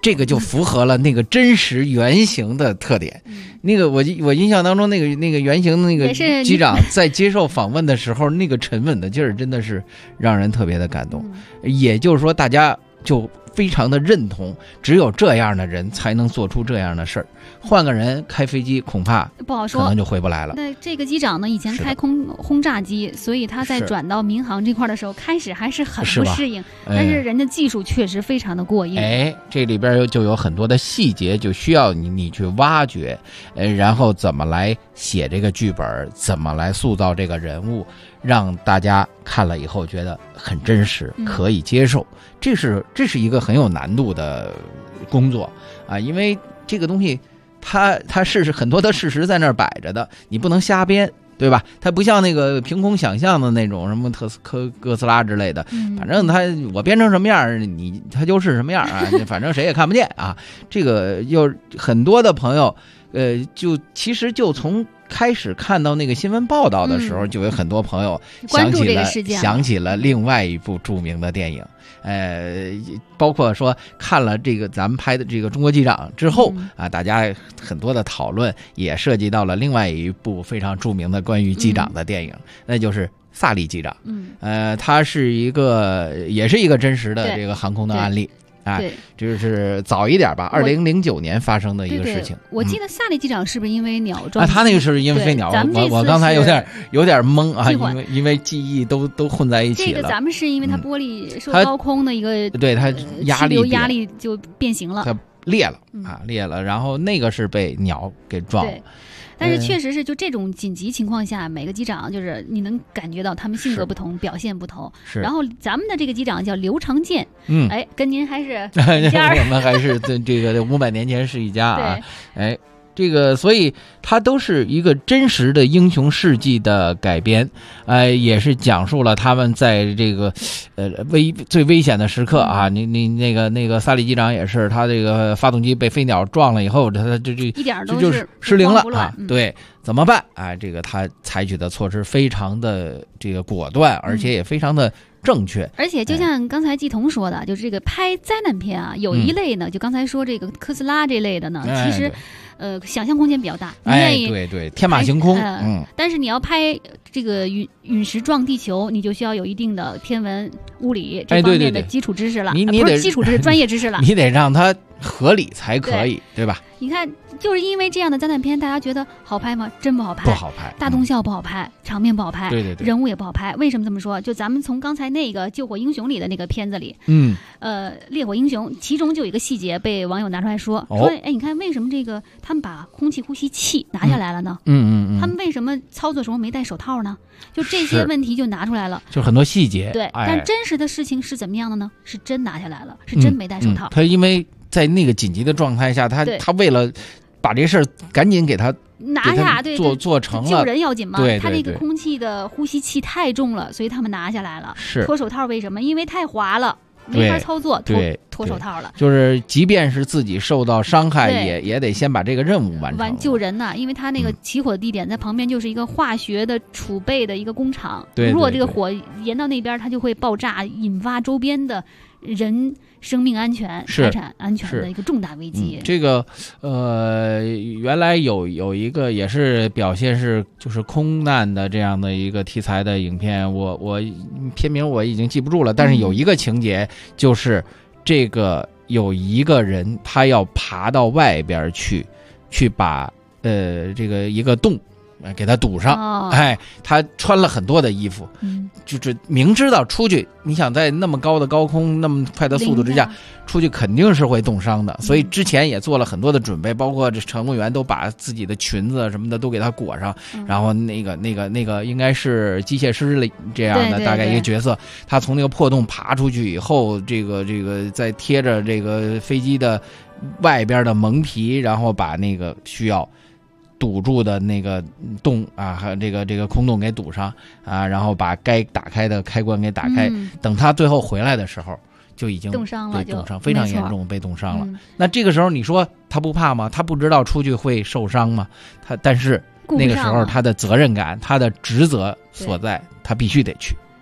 这个就符合了那个真实原型的特点。那个我印象当中那个原型的那个机长在接受访问的时候，那个沉稳的劲儿真的是让人特别的感动。也就是说，大家就非常的认同，只有这样的人才能做出这样的事儿。换个人开飞机恐怕不好说， 可能就回不来了。 那这个机长呢，以前开轰炸机，所以他在转到民航这块的时候，开始还是很不适应，但是人家技术确实非常的过硬。 这里边就有很多的细节，就需要你去挖掘，然后怎么来写这个剧本，怎么来塑造这个人物，让大家看了以后觉得很真实，可以接受。这是一个很有难度的工作啊，因为这个东西它是很多的事实在那儿摆着的，你不能瞎编，对吧？它不像那个凭空想象的那种什么哥斯拉之类的，反正我编成什么样，它就是什么样啊，反正谁也看不见啊。这个有很多的朋友，就其实就从开始看到那个新闻报道的时候，就有很多朋友想起了另外一部著名的电影。包括说看了这个咱们拍的这个《中国机长》之后啊，大家很多的讨论也涉及到了另外一部非常著名的关于机长的电影，那就是萨利机长。它是也是一个真实的这个航空的案例。就是早一点吧，2009年发生的一个事情。 我记得萨利机长是不是因为鸟撞？ 他那个是因为飞鸟。我刚才有点懵啊，因为记忆都混在一起了。 这个咱们是因为它玻璃受高空的一个对它压力就变形了， 它裂了，然后那个是被鸟给撞了。 但是确实是，就这种紧急情况下，每个机长就是你能感觉到他们性格不同，表现不同。然后咱们的这个机长叫刘长健，跟您还是一家我们还是这个500年前是一家啊，这个所以它都是一个真实的英雄事迹的改编，也是讲述了他们在这个最危险的时刻啊，你那个萨利机长也是，他这个发动机被飞鸟撞了以后，他这一点都就是失灵了啊，对，怎么办啊？这个他采取的措施非常的这个果断，而且也非常的正确。 而且就像刚才季彤说的，就是这个拍灾难片啊，有一类呢，就刚才说这个科斯拉这类的呢，其实想象空间比较大， 对，天马行空。 但是你要拍这个陨石撞地球，你就需要有一定的天文物理这方面的基础知识了，不是基础知识，专业知识了。 你得让它合理才可以，对吧？ 你看，就是因为这样的灾难片，大家觉得好拍吗？真不好拍， 不好拍。 大动效不好拍，场面不好拍， 对， 人物也不好拍。为什么这么说？就咱们从刚才那个《救火英雄》里的那个片子里，烈火英雄其中就有一个细节被网友拿出来说，你看为什么这个他们把空气呼吸器拿下来了呢？他们为什么操作时候没戴手套呢？就这些问题就拿出来了， 就很多细节。 对，但真实的事情是怎么样的呢？是真拿下来了，是真没戴手套。 他因为在那个紧急的状态下，他为了把这事儿赶紧给他拿下， 做成了， 救人要紧嘛。 对， 他那个空气的呼吸器太重了，所以他们拿下来了。脱手套为什么？因为太滑了，没法操作，脱手套了。 就是即便是自己受到伤害，也得先把这个任务完成。 救人呢，因为他那个起火的地点在旁边，就是一个化学的储备的一个工厂。如果这个火延到那边，它就会爆炸，引发周边的人生命安全、财产安全的一个重大危机。 这个原来有一个也是表现是就是空难的这样的一个题材的影片，我片名我已经记不住了，但是有一个情节就是这个有一个人他要爬到外边去把这个一个洞给他堵上，他穿了很多的衣服，就是明知道出去，你想在那么高的高空那么快的速度之下出去肯定是会冻伤的，所以之前也做了很多的准备，包括这乘务员都把自己的裙子什么的都给他裹上，然后那个应该是机械师这样的大概一个角色，他从那个破洞爬出去以后，这个再贴着这个飞机的外边的蒙皮，然后把那个需要堵住的那个洞啊，和这个空洞给堵上啊，然后把该打开的开关给打开。等他最后回来的时候，就已经冻伤了， 冻伤非常严重，被冻伤了。那这个时候你说他不怕吗？他不知道出去会受伤吗？但是那个时候他的责任感、他的职责所在，他必须得去。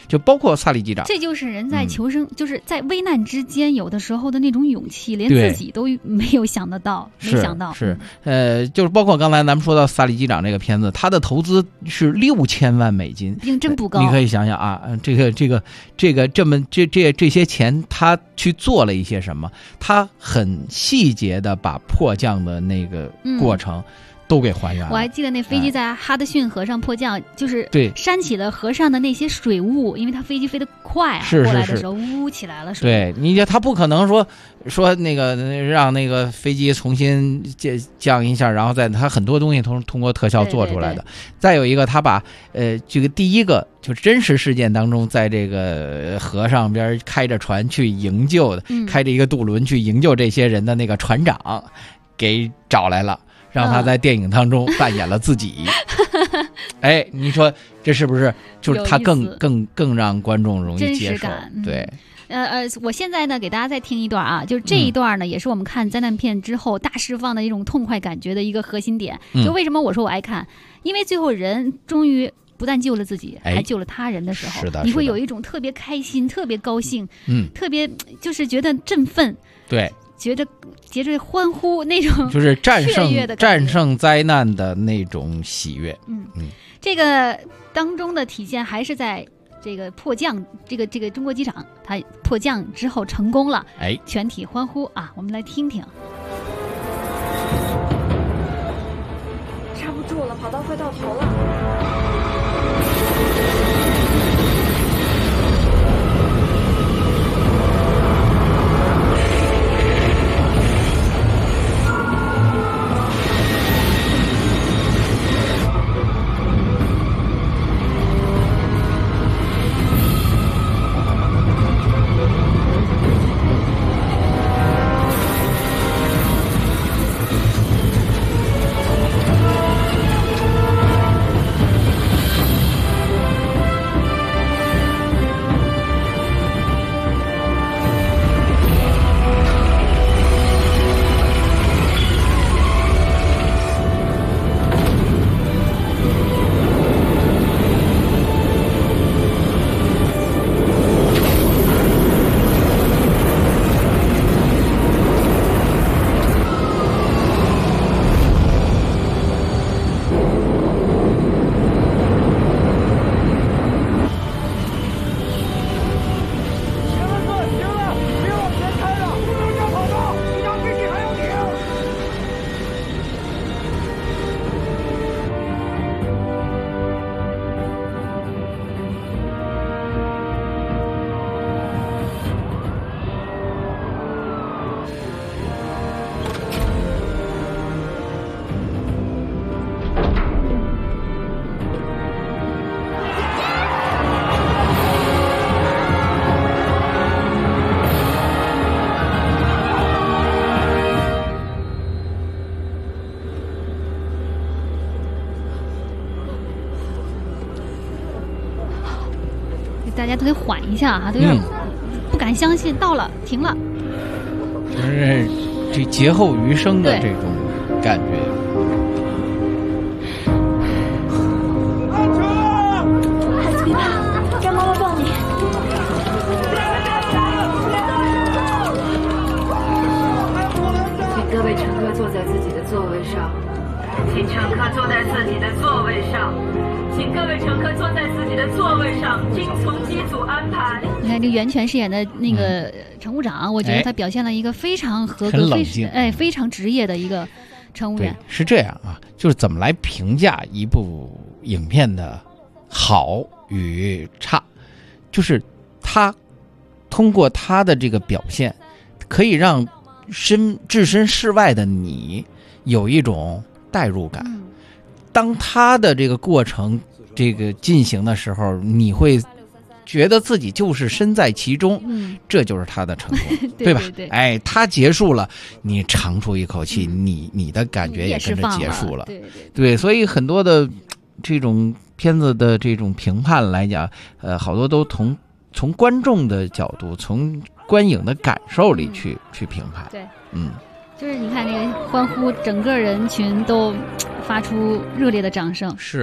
就包括萨利机长。 这就是人在求生，就是在危难之间，有的时候的那种勇气，连自己都没有想得到，没想到。 是，就是包括刚才咱们说到萨利机长这个片子，他的投资是6000万美金， 并真不高。 你可以想想啊，这些钱他去做了一些什么？他很细节的把迫降的那个过程都给还原了。 我还记得那飞机在哈德逊河上迫降，就是扇起了河上的那些水雾，因为它飞机飞得快啊，过来的时候呜起来了水。 对，你他不可能说那个让那个飞机重新降一下，然后他很多东西通过特效做出来的。对。再有一个，他把这个第一个就是真实事件当中，在这个河上边开着船去营救的，开着一个渡轮去营救这些人的那个船长给找来了。让他在电影当中扮演了自己，哎，你说这是不是就是他更让观众容易接受？对， 我现在呢给大家再听一段啊，就是这一段呢，也是我们看灾难片之后大释放的一种痛快感觉的一个核心点。就为什么我说我爱看，因为最后人终于不但救了自己，还救了他人的时候，你会有一种特别开心、特别高兴，特别就是觉得振奋。 对。 觉着欢呼那种， 就是战胜灾难的那种喜悦。 这个当中的体现还是在这个迫降，这个中国机场它迫降之后成功了，全体欢呼啊！我们来听听。 刹不住了，跑道快到头了。 大家都得缓一下哈，都有点不敢相信，到了，停了， 就是这劫后余生的这种感觉。 安全！孩子别怕，让妈妈抱你。 请各位乘客坐在自己的座位上，请乘客坐在自己的座位上。请各位乘客坐在自己的座位上，听从机组安排。 你看这袁泉饰演的那个乘务长，我觉得他表现了一个非常合格、非常职业的一个乘务员。 是这样啊，就是怎么来评价一部影片的好与差，就是他通过他的这个表现，可以让置身事外的你有一种代入感。当他的这个过程这个进行的时候，你会觉得自己就是身在其中，这就是他的成功，对吧？哎，他结束了，你长出一口气，你的感觉也跟着结束了，对，所以很多的这种片子的这种评判来讲，好多都从观众的角度，从观影的感受里去评判， 对，就是你看这个欢呼，整个人群都发出热烈的掌声。 是，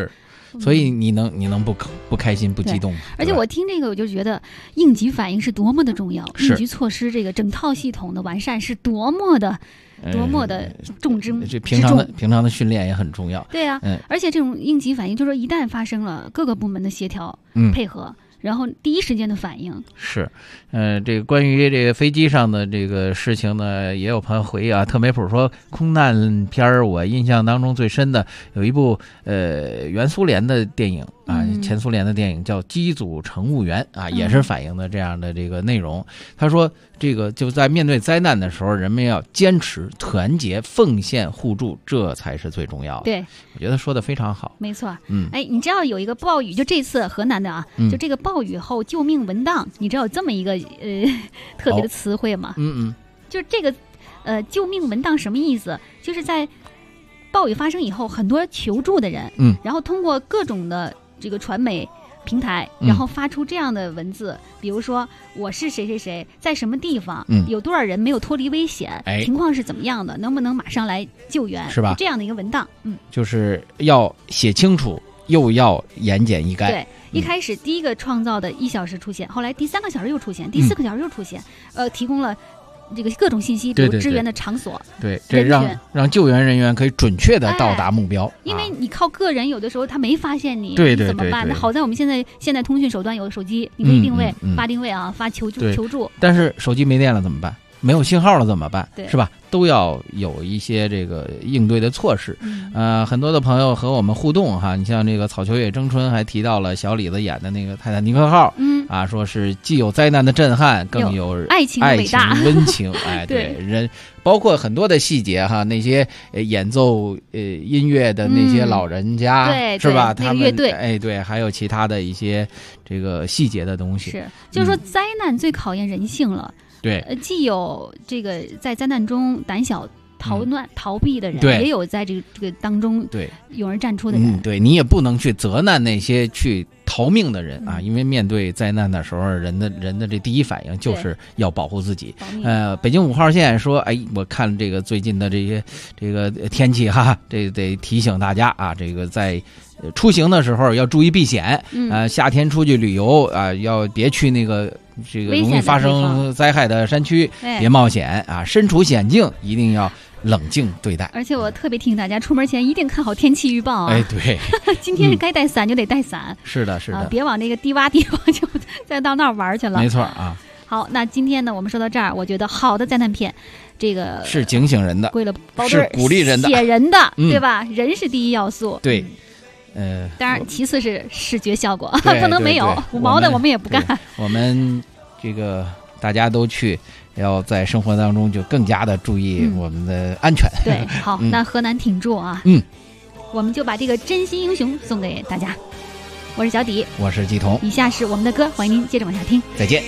所以你能不开心不激动吗？ 而且我听这个我就觉得应急反应是多么的重要，应急措施这个整套系统的完善是多么的重之这平常的训练也很重要。 对啊，而且这种应急反应就是说一旦发生了，各个部门的协调配合。然后第一时间的反应是，这个关于这个飞机上的这个事情呢，也有朋友回忆啊。特梅普说，空难片我印象当中最深的有一部原苏联的电影啊，前苏联的电影叫《机组乘务员》啊，也是反映的这样的这个内容。他说，这个就在面对灾难的时候，人们要坚持、团结、奉献、互助，这才是最重要的。 对， 我觉得说的非常好。 没错，你知道有一个暴雨，就这次河南的啊，就这个暴雨后救命文档，你知道有这么一个特别的词汇吗？就这个救命文档什么意思？就是在暴雨发生以后，很多求助的人，然后通过各种的这个传媒平台，然后发出这样的文字，比如说我是谁谁谁，在什么地方，有多少人没有脱离危险，情况是怎么样的，能不能马上来救援， 是吧？ 这样的一个文档， 就是要写清楚，又要言简意赅。 对，一开始第一个创造的1小时出现，后来第3个小时又出现，第4个小时又出现，提供了这个各种信息，比如支援的场所， 对，这让救援人员可以准确的到达目标。 因为你靠个人，有的时候他没发现你， 对， 怎么办？那好在我们现代通讯手段有的手机，你可以定位、发定位啊，发求助。 但是手机没电了怎么办？没有信号了怎么办？是吧？都要有一些这个应对的措施。很多的朋友和我们互动哈，你像这个草秋月争春还提到了小李子演的那个泰坦尼克号，说是既有灾难的震撼，更有爱情的伟大温情。对人，包括很多的细节哈，那些演奏音乐的那些老人家，是吧？他们乐队， 对，还有其他的一些这个细节的东西。 是，就是说灾难最考验人性了。 对， 既有这个在灾难中胆小逃避的人，也有在这个当中勇而站出的人。 对，你也不能去责难那些去逃命的人啊，因为面对灾难的时候，人的这第一反应就是要保护自己。北京5号线说，我看这个最近的这个天气哈，这得提醒大家啊，这个在出行的时候要注意避险。夏天出去旅游啊，要别去那个这个容易发生灾害的山区，别冒险啊！身处险境，一定要冷静对待。 而且我特别提醒大家，出门前一定看好天气预报啊！ 对， 今天该带伞就得带伞。 是的， 别往那个低洼地方就再到那儿玩去了。 没错啊。 好，那今天呢，我们说到这儿，我觉得好的灾难片，这个是警醒人的， 归了包是鼓励人的， 写人的，对吧？人是第一要素。 对。 当然，其次是视觉效果，不能没有5毛的，我们也不干。 我们这个大家都去，要在生活当中就更加的注意我们的安全。 对，好，那河南挺住啊，我们就把这个真心英雄送给大家。我是小底， 我是季彤， 以下是我们的歌，欢迎您接着往下听。 再见。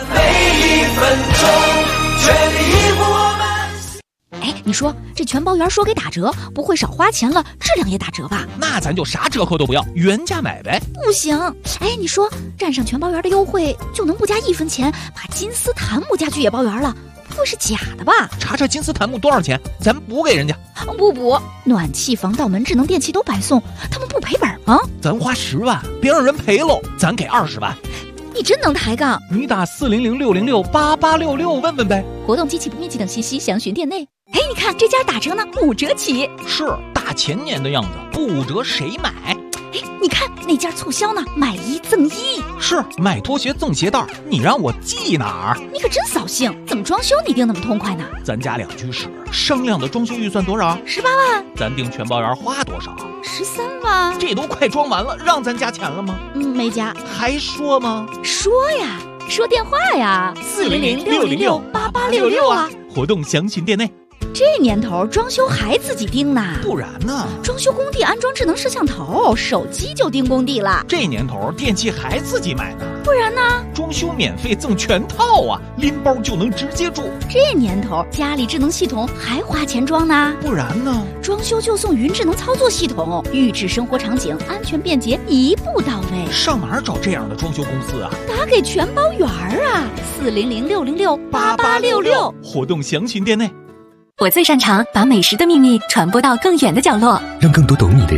你说这全包圆说给打折，不会少花钱了，质量也打折吧？ 那咱就啥折扣都不要，原价买呗。 不行，你说占上全包圆的优惠，就能不加1分钱把金丝檀木家具也包圆了？不会是假的吧？ 查查金丝檀木多少钱，咱补给人家。 不补，暖气、防盗门、智能电器都白送，他们不赔本吗？ 咱花10万，别让人赔喽，咱给20万。 你真能抬杠！ 你打400-606-8866问问呗。 活动、机器不密集等信息详询店内。你看这家打折呢，5折起。 是大前年的样子，不5折谁买？ 你看那家促销呢，买1赠1。 是买拖鞋赠鞋带，你让我记哪儿？ 你可真扫兴！怎么装修你定那么痛快呢？ 咱家2居室，商量的装修预算多少 ？18万。 咱订全包圆花多少 ？13万。 这都快装完了，让咱加钱了吗？ 没加。 还说吗？ 说呀，说电话呀，400-606-8866啊。 活动详询店内。 这年头装修还自己盯呢？ 不然呢？ 装修工地安装智能摄像头，手机就盯工地了。 这年头电器还自己买呢？ 不然呢？ 装修免费赠全套啊，拎包就能直接住。 这年头家里智能系统还花钱装呢？ 不然呢？ 装修就送云智能操作系统，预制生活场景，安全便捷，一步到位。 上哪儿找这样的装修公司啊？ 打给全包圆啊，400-606-8866。 活动详询店内。 我最擅长把美食的秘密传播到更远的角落， 让更多懂你的人品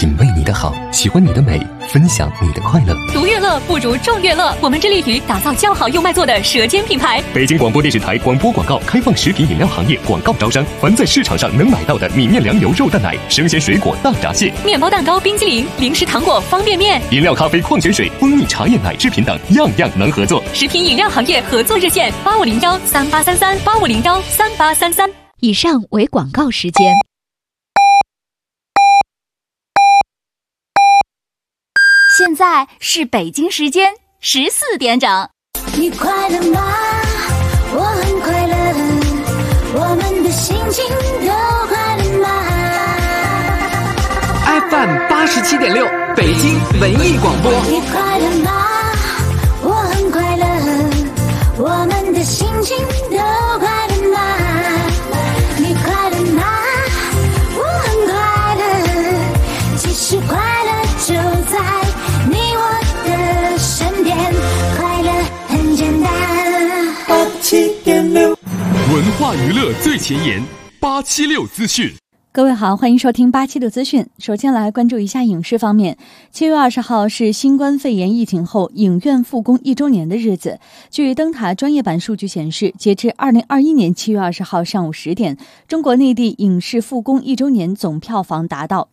品味你的好，喜欢你的美，分享你的快乐。 独乐乐不如众乐乐，我们致力于打造较好又卖座的舌尖品牌。 北京广播电视台广播广告开放食品饮料行业广告招商，凡在市场上能买到的米面粮油肉蛋奶、生鲜水果大闸蟹、 面包蛋糕、冰激凌、零食糖果、方便面、 饮料咖啡、矿泉水、蜂蜜茶叶奶制品等，样样能合作。 食品饮料行业合作热线8501383385013833。 以上为广告时间。 现在是北京时间14点整。 你快乐吗？我很快乐，我们的心情都快乐吗 ？FM 87.6，北京文艺广播。 你快乐吗？我很快乐，我们的心情都快乐吗？你快乐吗？我很快乐，其实快乐就在你我的身边，快乐很简单。87.6， 文化娱乐最前沿，876资讯。 各位好，欢迎收听876资讯。首先来关注一下影视方面。7月20号是新冠肺炎疫情后影院复工1周年的日子。据灯塔专业版数据显示，截至2021年7月20号上午10点，中国内地影视复工1周年总票房达到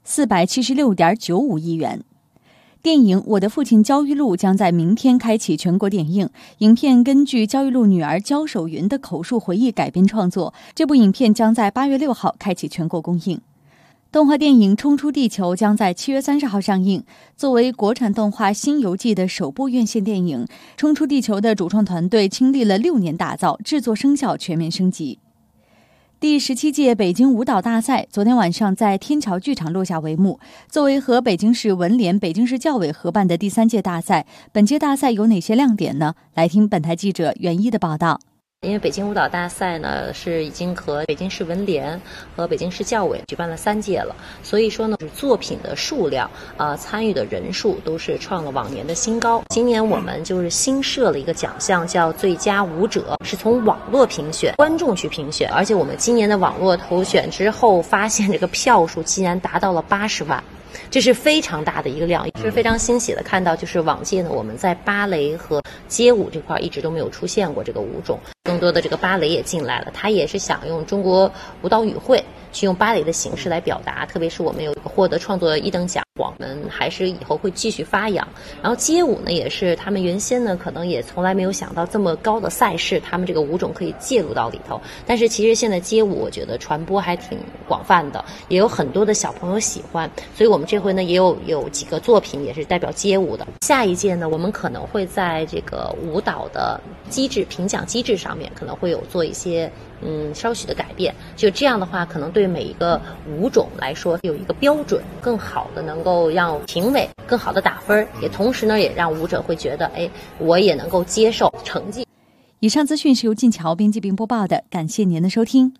476.95亿元。电影《我的父亲焦裕禄》将在明天开启全国点映。影片根据焦裕禄女儿焦守云的口述回忆改编创作，这部影片将在8月6号开启全国公映。动画电影《冲出地球》将在7月30号上映。作为国产动画《新游记》的首部院线电影，《冲出地球》的主创团队经历了6年打造，制作声效全面升级。第17届北京舞蹈大赛昨天晚上在天桥剧场落下帷幕。作为和北京市文联、北京市教委合办的第3届大赛，本届大赛有哪些亮点呢？来听本台记者袁一的报道。 因为北京舞蹈大赛呢是已经和北京市文联和北京市教委举办了3届了，所以说呢作品的数量参与的人数都是创了往年的新高。今年我们就是新设了一个奖项叫最佳舞者，是从网络评选，观众去评选，而且我们今年的网络投选之后发现这个票数竟然达到了80万。这是非常大的一个量，也是非常欣喜的看到，就是往届呢我们在芭蕾和街舞这块一直都没有出现过这个舞种，更多的这个芭蕾也进来了，它也是想用中国舞蹈语汇去用芭蕾的形式来表达，特别是我们有一个获得创作1等奖，我们还是以后会继续发扬。然后街舞呢也是他们原先呢可能也从来没有想到这么高的赛事，他们这个舞种可以介入到里头，但是其实现在街舞我觉得传播还挺广泛的，也有很多的小朋友喜欢，所以我们这回呢也有几个作品也是代表街舞的。下一届呢我们可能会在这个舞蹈的机制评奖机制上面可能会有做一些稍许的改变，就这样的话可能对每一个舞种来说有一个标准，更好的能够让评委更好的打分，也同时呢也让舞者会觉得我也能够接受成绩。 以上资讯是由晋桥编辑并播报的，感谢您的收听。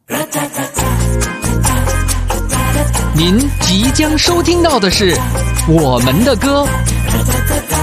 您即将收听到的是我们的歌。